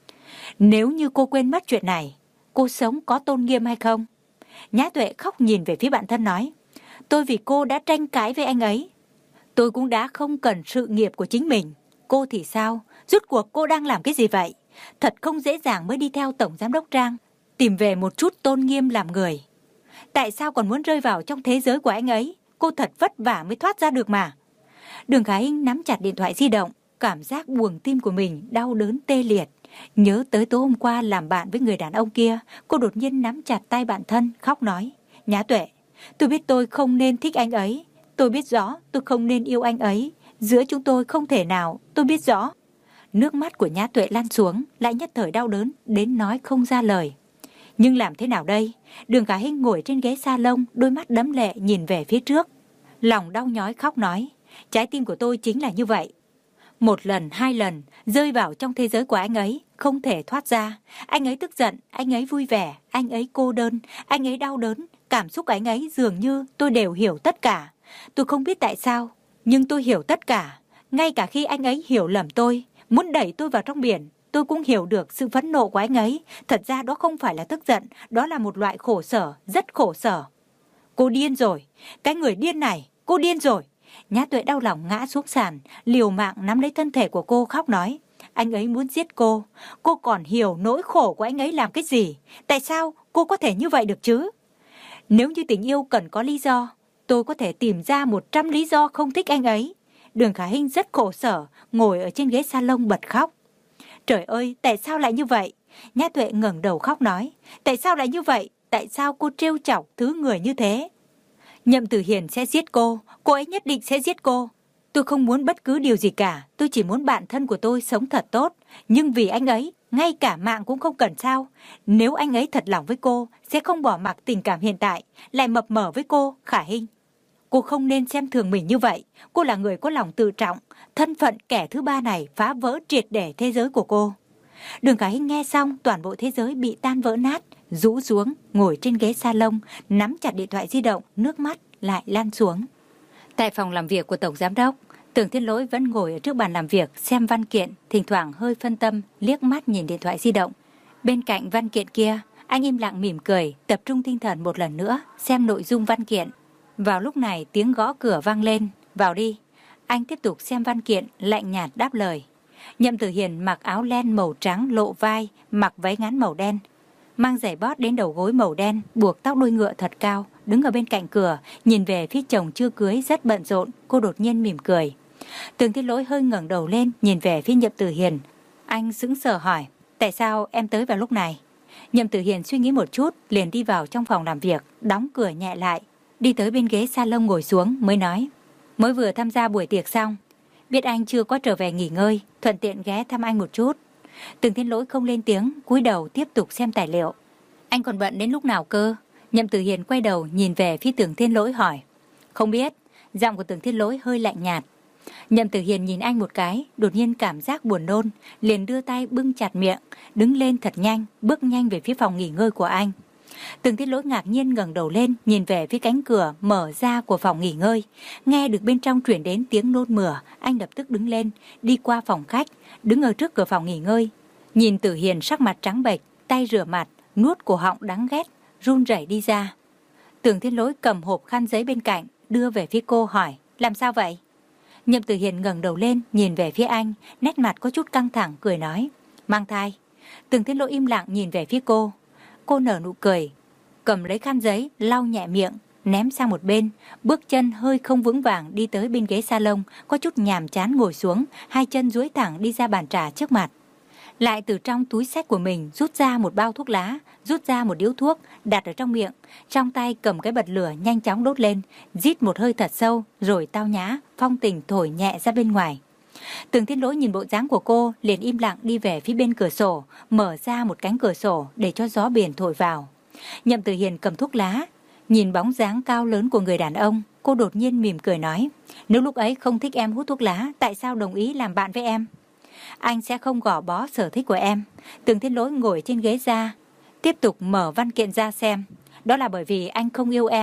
Nếu như cô quên mất chuyện này, cô sống có tôn nghiêm hay không? Nhã Tuệ khóc nhìn về phía bạn thân nói, tôi vì cô đã tranh cãi với anh ấy. Tôi cũng đã không cần sự nghiệp của chính mình. Cô thì sao? Rốt cuộc cô đang làm cái gì vậy? Thật không dễ dàng mới đi theo Tổng Giám đốc Trang, tìm về một chút tôn nghiêm làm người. Tại sao còn muốn rơi vào trong thế giới của anh ấy? Cô thật vất vả mới thoát ra được mà. Đường Khả Hinh nắm chặt điện thoại di động, cảm giác buồng tim của mình đau đớn tê liệt. Nhớ tới tối hôm qua làm bạn với người đàn ông kia, cô đột nhiên nắm chặt tay bạn thân, khóc nói, Nhã Tuệ, tôi biết tôi không nên thích anh ấy. Tôi biết rõ tôi không nên yêu anh ấy. Giữa chúng tôi không thể nào, tôi biết rõ. Nước mắt của Nhã Tuệ lan xuống, lại nhất thời đau đớn, đến nói không ra lời. Nhưng làm thế nào đây? Đường Khả Hinh ngồi trên ghế salon, đôi mắt đẫm lệ nhìn về phía trước. Lòng đau nhói khóc nói, trái tim của tôi chính là như vậy. Một lần, hai lần, rơi vào trong thế giới của anh ấy, không thể thoát ra. Anh ấy tức giận, anh ấy vui vẻ, anh ấy cô đơn, anh ấy đau đớn. Cảm xúc của anh ấy dường như tôi đều hiểu tất cả. Tôi không biết tại sao, nhưng tôi hiểu tất cả. Ngay cả khi anh ấy hiểu lầm tôi, muốn đẩy tôi vào trong biển, tôi cũng hiểu được sự phẫn nộ của anh ấy. Thật ra đó không phải là tức giận, đó là một loại khổ sở, rất khổ sở. Cô điên rồi, cái người điên này, cô điên rồi. Nhã Tuệ đau lòng ngã xuống sàn, liều mạng nắm lấy thân thể của cô khóc nói, anh ấy muốn giết cô, cô còn hiểu nỗi khổ của anh ấy làm cái gì? Tại sao cô có thể như vậy được chứ? Nếu như tình yêu cần có lý do, tôi có thể tìm ra một trăm lý do không thích anh ấy. Đường Khả Hinh rất khổ sở, ngồi ở trên ghế salon bật khóc. Trời ơi, tại sao lại như vậy? Nhã Tuệ ngẩng đầu khóc nói, tại sao lại như vậy? Tại sao cô trêu chọc thứ người như thế? Nhậm Tử Hiền sẽ giết cô, cô ấy nhất định sẽ giết cô. Tôi không muốn bất cứ điều gì cả, tôi chỉ muốn bạn thân của tôi sống thật tốt. Nhưng vì anh ấy, ngay cả mạng cũng không cần sao. Nếu anh ấy thật lòng với cô, sẽ không bỏ mặc tình cảm hiện tại, lại mập mờ với cô, Khả Hinh. Cô không nên xem thường mình như vậy. Cô là người có lòng tự trọng, thân phận kẻ thứ ba này phá vỡ triệt để thế giới của cô. Đường Khả Hinh nghe xong, toàn bộ thế giới bị tan vỡ nát, rũ xuống, ngồi trên ghế salon, nắm chặt điện thoại di động, nước mắt lại lan xuống. Tại phòng làm việc của Tổng Giám đốc, Tưởng Thiên Lỗi vẫn ngồi ở trước bàn làm việc, xem văn kiện, thỉnh thoảng hơi phân tâm, liếc mắt nhìn điện thoại di động. Bên cạnh văn kiện kia, anh im lặng mỉm cười, tập trung tinh thần một lần nữa, xem nội dung văn kiện. Vào lúc này tiếng gõ cửa vang lên, vào đi. Anh tiếp tục xem văn kiện, lạnh nhạt đáp lời. Nhậm Tử Hiền mặc áo len màu trắng lộ vai, mặc váy ngắn màu đen, mang giày bót đến đầu gối màu đen, buộc tóc đuôi ngựa thật cao, đứng ở bên cạnh cửa, nhìn về phía chồng chưa cưới rất bận rộn, cô đột nhiên mỉm cười. Tưởng Thiên Lỗi hơi ngẩng đầu lên, nhìn về phía Nhậm Tử Hiền. Anh sững sờ hỏi, tại sao em tới vào lúc này? Nhậm Tử Hiền suy nghĩ một chút, liền đi vào trong phòng làm việc, đóng cửa nhẹ lại, đi tới bên ghế salon ngồi xuống mới nói, mới vừa tham gia buổi tiệc xong, biết anh chưa có trở về nghỉ ngơi, thuận tiện ghé thăm anh một chút. Tưởng Thiên Lỗi không lên tiếng, cúi đầu tiếp tục xem tài liệu. Anh còn bận đến lúc nào cơ? Nhậm Tử Hiền quay đầu nhìn về phía Tưởng Thiên Lỗi hỏi. Không biết. Giọng của Tưởng Thiên Lỗi hơi lạnh nhạt. Nhậm Tử Hiền nhìn anh một cái, đột nhiên cảm giác buồn nôn, liền đưa tay bưng chặt miệng, đứng lên thật nhanh, bước nhanh về phía phòng nghỉ ngơi của anh. Tưởng Thiên Lỗi ngạc nhiên ngẩng đầu lên, nhìn về phía cánh cửa mở ra của phòng nghỉ ngơi, nghe được bên trong truyền đến tiếng nôn mửa, anh lập tức đứng lên, đi qua phòng khách, đứng ở trước cửa phòng nghỉ ngơi, nhìn Tử Hiền sắc mặt trắng bệch, tay rửa mặt, nuốt cổ họng đắng ghét, run rẩy đi ra. Tưởng Thiên Lỗi cầm hộp khăn giấy bên cạnh, đưa về phía cô hỏi, làm sao vậy? Nhậm Tử Hiền ngẩng đầu lên, nhìn về phía anh, nét mặt có chút căng thẳng, cười nói, mang thai. Tưởng Thiên Lỗi im lặng nhìn về phía cô. Cô nở nụ cười, cầm lấy khăn giấy, lau nhẹ miệng, ném sang một bên, bước chân hơi không vững vàng đi tới bên ghế salon, có chút nhàm chán ngồi xuống, hai chân duỗi thẳng đi ra bàn trà trước mặt. Lại từ trong túi xách của mình rút ra một bao thuốc lá, rút ra một điếu thuốc, đặt ở trong miệng, trong tay cầm cái bật lửa nhanh chóng đốt lên, rít một hơi thật sâu, rồi tao nhã, phong tình thổi nhẹ ra bên ngoài. Tưởng Thiên Lỗi nhìn bộ dáng của cô, liền im lặng đi về phía bên cửa sổ, mở ra một cánh cửa sổ để cho gió biển thổi vào. Nhậm Tử Hiền cầm thuốc lá, nhìn bóng dáng cao lớn của người đàn ông, cô đột nhiên mỉm cười nói, nếu lúc ấy không thích em hút thuốc lá, tại sao đồng ý làm bạn với em? Anh sẽ không gò bó sở thích của em. Tưởng Thiên Lỗi ngồi trên ghế ra, tiếp tục mở văn kiện ra xem. Đó là bởi vì anh không yêu em.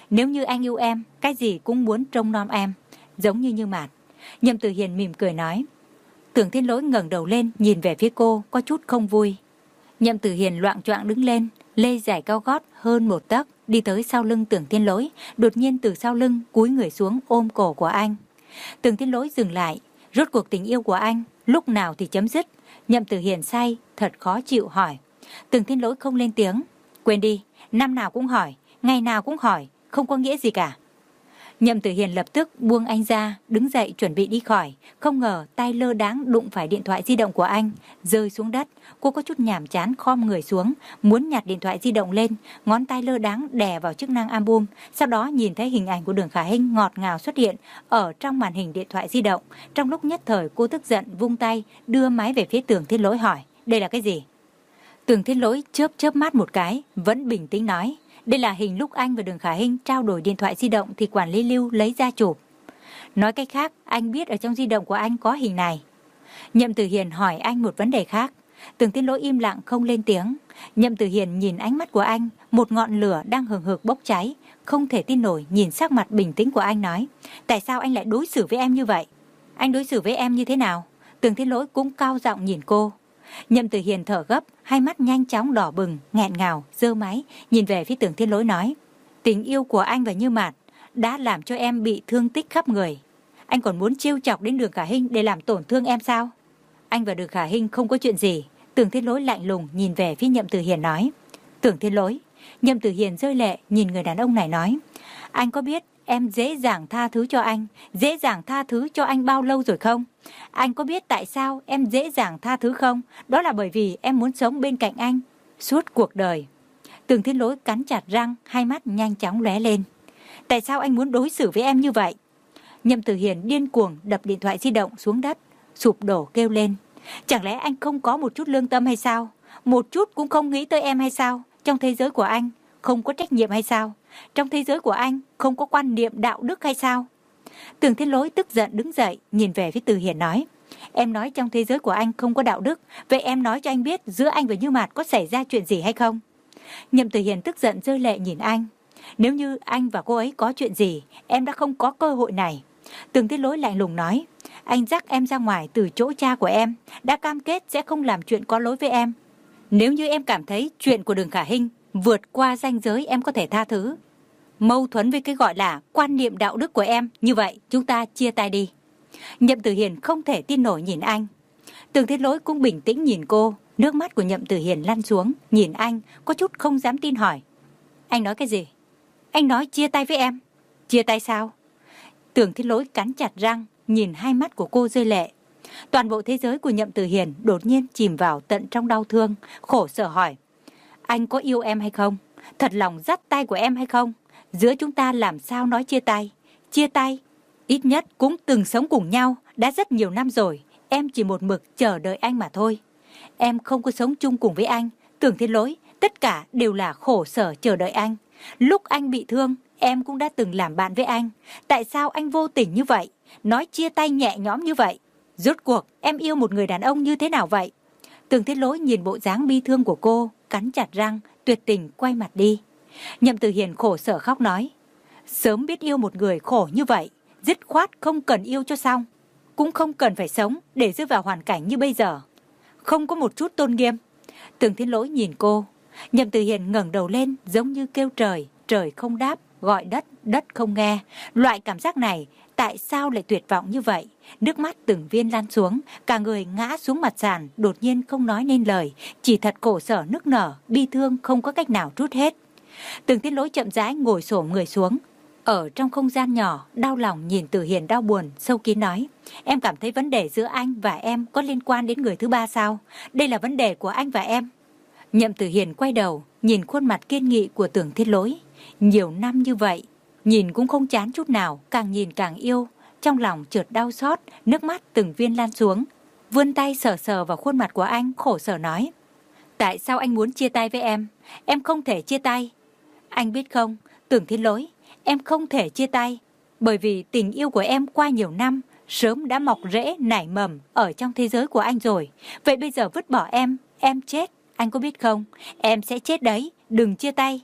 Nếu như anh yêu em, cái gì cũng muốn trông nom em, giống như Như Mạt. Nhậm Tử Hiền mỉm cười nói. Tưởng Thiên Lỗi ngẩng đầu lên nhìn về phía cô, có chút không vui. Nhậm Tử Hiền loạng choạng đứng lên, lê giày cao gót hơn một tấc, đi tới sau lưng Tưởng Thiên Lỗi, đột nhiên từ sau lưng cúi người xuống ôm cổ của anh. Tưởng Thiên Lỗi dừng lại, rốt cuộc tình yêu của anh lúc nào thì chấm dứt? Nhậm Tử Hiền say, thật khó chịu hỏi. Tưởng Thiên Lỗi không lên tiếng. Quên đi, năm nào cũng hỏi, ngày nào cũng hỏi, không có nghĩa gì cả. Nhậm Tử Hiền lập tức buông anh ra, đứng dậy chuẩn bị đi khỏi. Không ngờ tay lơ đáng đụng phải điện thoại di động của anh, rơi xuống đất. Cô có chút nhàm chán khom người xuống, muốn nhặt điện thoại di động lên, ngón tay lơ đáng đè vào chức năng album. Sau đó nhìn thấy hình ảnh của Đường Khả Hinh ngọt ngào xuất hiện ở trong màn hình điện thoại di động. Trong lúc nhất thời cô tức giận vung tay, đưa máy về phía Tưởng Thiên Lỗi hỏi, đây là cái gì? Tưởng Thiên Lỗi chớp chớp mắt một cái, vẫn bình tĩnh nói. Đây là hình lúc anh và Đường Khả Hinh trao đổi điện thoại di động thì quản lý Lưu lấy ra chụp. Nói cách khác, anh biết ở trong di động của anh có hình này. Nhậm Tử Hiền hỏi anh một vấn đề khác. Tưởng Thiên Lỗi im lặng không lên tiếng. Nhậm Tử Hiền nhìn ánh mắt của anh, một ngọn lửa đang hừng hực bốc cháy. Không thể tin nổi nhìn sắc mặt bình tĩnh của anh nói. Tại sao anh lại đối xử với em như vậy? Anh đối xử với em như thế nào? Tưởng Thiên Lỗi cũng cao giọng nhìn cô. Nhậm Tử Hiền thở gấp, hai mắt nhanh chóng đỏ bừng, nghẹn ngào, giơ máy, nhìn về phía Tưởng Thiên Lỗi nói. Tình yêu của anh và Như Mạt đã làm cho em bị thương tích khắp người. Anh còn muốn trêu chọc đến Đường Khả Hinh để làm tổn thương em sao? Anh và Đường Khả Hinh không có chuyện gì. Tưởng Thiên Lỗi lạnh lùng nhìn về phía Nhậm Tử Hiền nói. Tưởng Thiên Lỗi. Nhậm Tử Hiền rơi lệ nhìn người đàn ông này nói. Anh có biết em dễ dàng tha thứ cho anh, dễ dàng tha thứ cho anh bao lâu rồi không? Anh có biết tại sao em dễ dàng tha thứ không? Đó là bởi vì em muốn sống bên cạnh anh suốt cuộc đời. Tưởng Thiên Lỗi cắn chặt răng, hai mắt nhanh chóng lóe lên. Tại sao anh muốn đối xử với em như vậy? Nhậm Tử Hiền điên cuồng đập điện thoại di động xuống đất, sụp đổ kêu lên. Chẳng lẽ anh không có một chút lương tâm hay sao? Một chút cũng không nghĩ tới em hay sao? Trong thế giới của anh không có trách nhiệm hay sao? Trong thế giới của anh không có quan niệm đạo đức hay sao? Tưởng Thiên Lỗi tức giận đứng dậy, nhìn về phía Từ Hiền nói. Em nói trong thế giới của anh không có đạo đức, vậy em nói cho anh biết giữa anh và Như Mạt có xảy ra chuyện gì hay không? Nhậm Từ Hiền tức giận rơi lệ nhìn anh. Nếu như anh và cô ấy có chuyện gì, em đã không có cơ hội này. Tưởng Thiên Lỗi lạnh lùng nói. Anh dắt em ra ngoài từ chỗ cha của em, đã cam kết sẽ không làm chuyện có lỗi với em. Nếu như em cảm thấy chuyện của Đường Khả Hinh vượt qua ranh giới em có thể tha thứ, mâu thuẫn với cái gọi là quan niệm đạo đức của em, như vậy chúng ta chia tay đi. Nhậm Tử Hiền không thể tin nổi nhìn anh. Tưởng Thiên Lỗi cũng bình tĩnh nhìn cô. Nước mắt của Nhậm Tử Hiền lăn xuống, nhìn anh, có chút không dám tin hỏi. Anh nói cái gì? Anh nói chia tay với em. Chia tay sao? Tưởng Thiên Lỗi cắn chặt răng, nhìn hai mắt của cô rơi lệ. Toàn bộ thế giới của Nhậm Tử Hiền đột nhiên chìm vào tận trong đau thương, khổ sở hỏi. Anh có yêu em hay không? Thật lòng dắt tay của em hay không? Giữa chúng ta làm sao nói chia tay? Chia tay? Ít nhất cũng từng sống cùng nhau, đã rất nhiều năm rồi. Em chỉ một mực chờ đợi anh mà thôi. Em không có sống chung cùng với anh. Tưởng Thiên Lỗi, tất cả đều là khổ sở chờ đợi anh. Lúc anh bị thương, em cũng đã từng làm bạn với anh. Tại sao anh vô tình như vậy? Nói chia tay nhẹ nhõm như vậy? Rốt cuộc em yêu một người đàn ông như thế nào vậy? Tưởng Thiên Lỗi nhìn bộ dáng bi thương của cô, cắn chặt răng, tuyệt tình quay mặt đi. Nhậm Tử Hiền khổ sở khóc nói. Sớm biết yêu một người khổ như vậy, dứt khoát không cần yêu cho xong. Cũng không cần phải sống để rơi vào hoàn cảnh như bây giờ. Không có một chút tôn nghiêm. Tưởng Thiên Lỗi nhìn cô. Nhậm Tử Hiền ngẩng đầu lên giống như kêu trời, trời không đáp, gọi đất, đất không nghe. Loại cảm giác này tại sao lại tuyệt vọng như vậy? Nước mắt từng viên lan xuống, cả người ngã xuống mặt sàn, đột nhiên không nói nên lời, chỉ thật khổ sở nức nở, bi thương không có cách nào trút hết. Tưởng Thiên Lỗi chậm rãi ngồi xổm người xuống. Ở trong không gian nhỏ, đau lòng nhìn Tử Hiền đau buồn, sâu kín nói. Em cảm thấy vấn đề giữa anh và em có liên quan đến người thứ ba sao? Đây là vấn đề của anh và em. Nhậm Tử Hiền quay đầu, nhìn khuôn mặt kiên nghị của Tưởng Thiên Lỗi. Nhiều năm như vậy, nhìn cũng không chán chút nào, càng nhìn càng yêu. Trong lòng chợt đau xót, nước mắt từng viên lan xuống. Vươn tay sờ sờ vào khuôn mặt của anh, khổ sở nói. Tại sao anh muốn chia tay với em? Em không thể chia tay. Anh biết không, Tưởng Thiên Lỗi, em không thể chia tay. Bởi vì tình yêu của em qua nhiều năm, sớm đã mọc rễ nảy mầm ở trong thế giới của anh rồi. Vậy bây giờ vứt bỏ em, em chết. Anh có biết không, em sẽ chết đấy, đừng chia tay.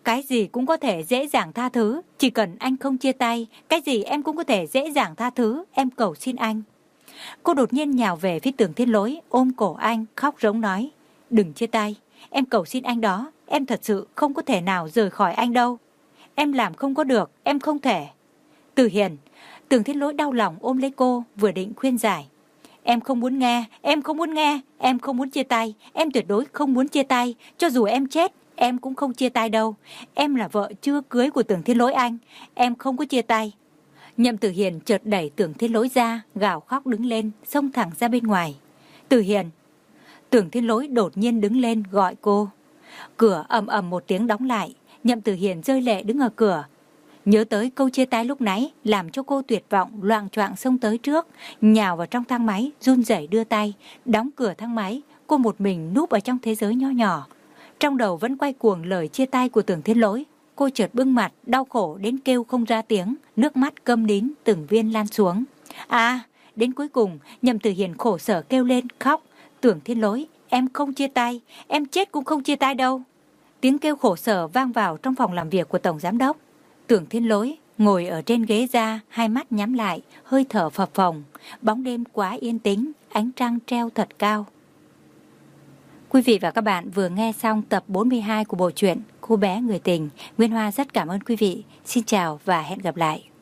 Cái gì cũng có thể dễ dàng tha thứ, chỉ cần anh không chia tay, cái gì em cũng có thể dễ dàng tha thứ, em cầu xin anh. Cô đột nhiên nhào về phía Tưởng Thiên Lỗi, ôm cổ anh, khóc rống nói, đừng chia tay, em cầu xin anh đó, em thật sự không có thể nào rời khỏi anh đâu. Em làm không có được, em không thể. Từ Hiền, Tưởng Thiên Lỗi đau lòng ôm lấy cô, vừa định khuyên giải. Em không muốn nghe, em không muốn nghe, em không muốn chia tay, em tuyệt đối không muốn chia tay, cho dù em chết, em cũng không chia tay đâu. Em là vợ chưa cưới của Tưởng Thiên Lỗi anh, em không có chia tay. Nhậm Tử Hiền chợt đẩy Tưởng Thiên Lỗi ra, gào khóc đứng lên, xông thẳng ra bên ngoài. Tử Hiền. Tưởng Thiên Lỗi đột nhiên đứng lên gọi cô. Cửa ầm ầm một tiếng đóng lại, Nhậm Tử Hiền rơi lệ đứng ở cửa. Nhớ tới câu chia tay lúc nãy, làm cho cô tuyệt vọng, loạng choạng xông tới trước, nhào vào trong thang máy, run rẩy đưa tay, đóng cửa thang máy. Cô một mình núp ở trong thế giới nho nhỏ. Trong đầu vẫn quay cuồng lời chia tay của Tưởng Thiên Lỗi. Cô chợt bưng mặt, đau khổ đến kêu không ra tiếng, nước mắt câm nín từng viên lan xuống. À, đến cuối cùng, Nhậm Tử Hiền khổ sở kêu lên, khóc. Tưởng Thiên Lỗi, em không chia tay, em chết cũng không chia tay đâu. Tiếng kêu khổ sở vang vào trong phòng làm việc của Tổng Giám Đốc. Tưởng Thiên Lỗi ngồi ở trên ghế ra, hai mắt nhắm lại, hơi thở phập phồng. Bóng đêm quá yên tĩnh, ánh trăng treo thật cao. Quý vị và các bạn vừa nghe xong tập bốn mươi hai của bộ truyện Cô bé người tình. Nguyên Hoa rất cảm ơn quý vị. Xin chào và hẹn gặp lại.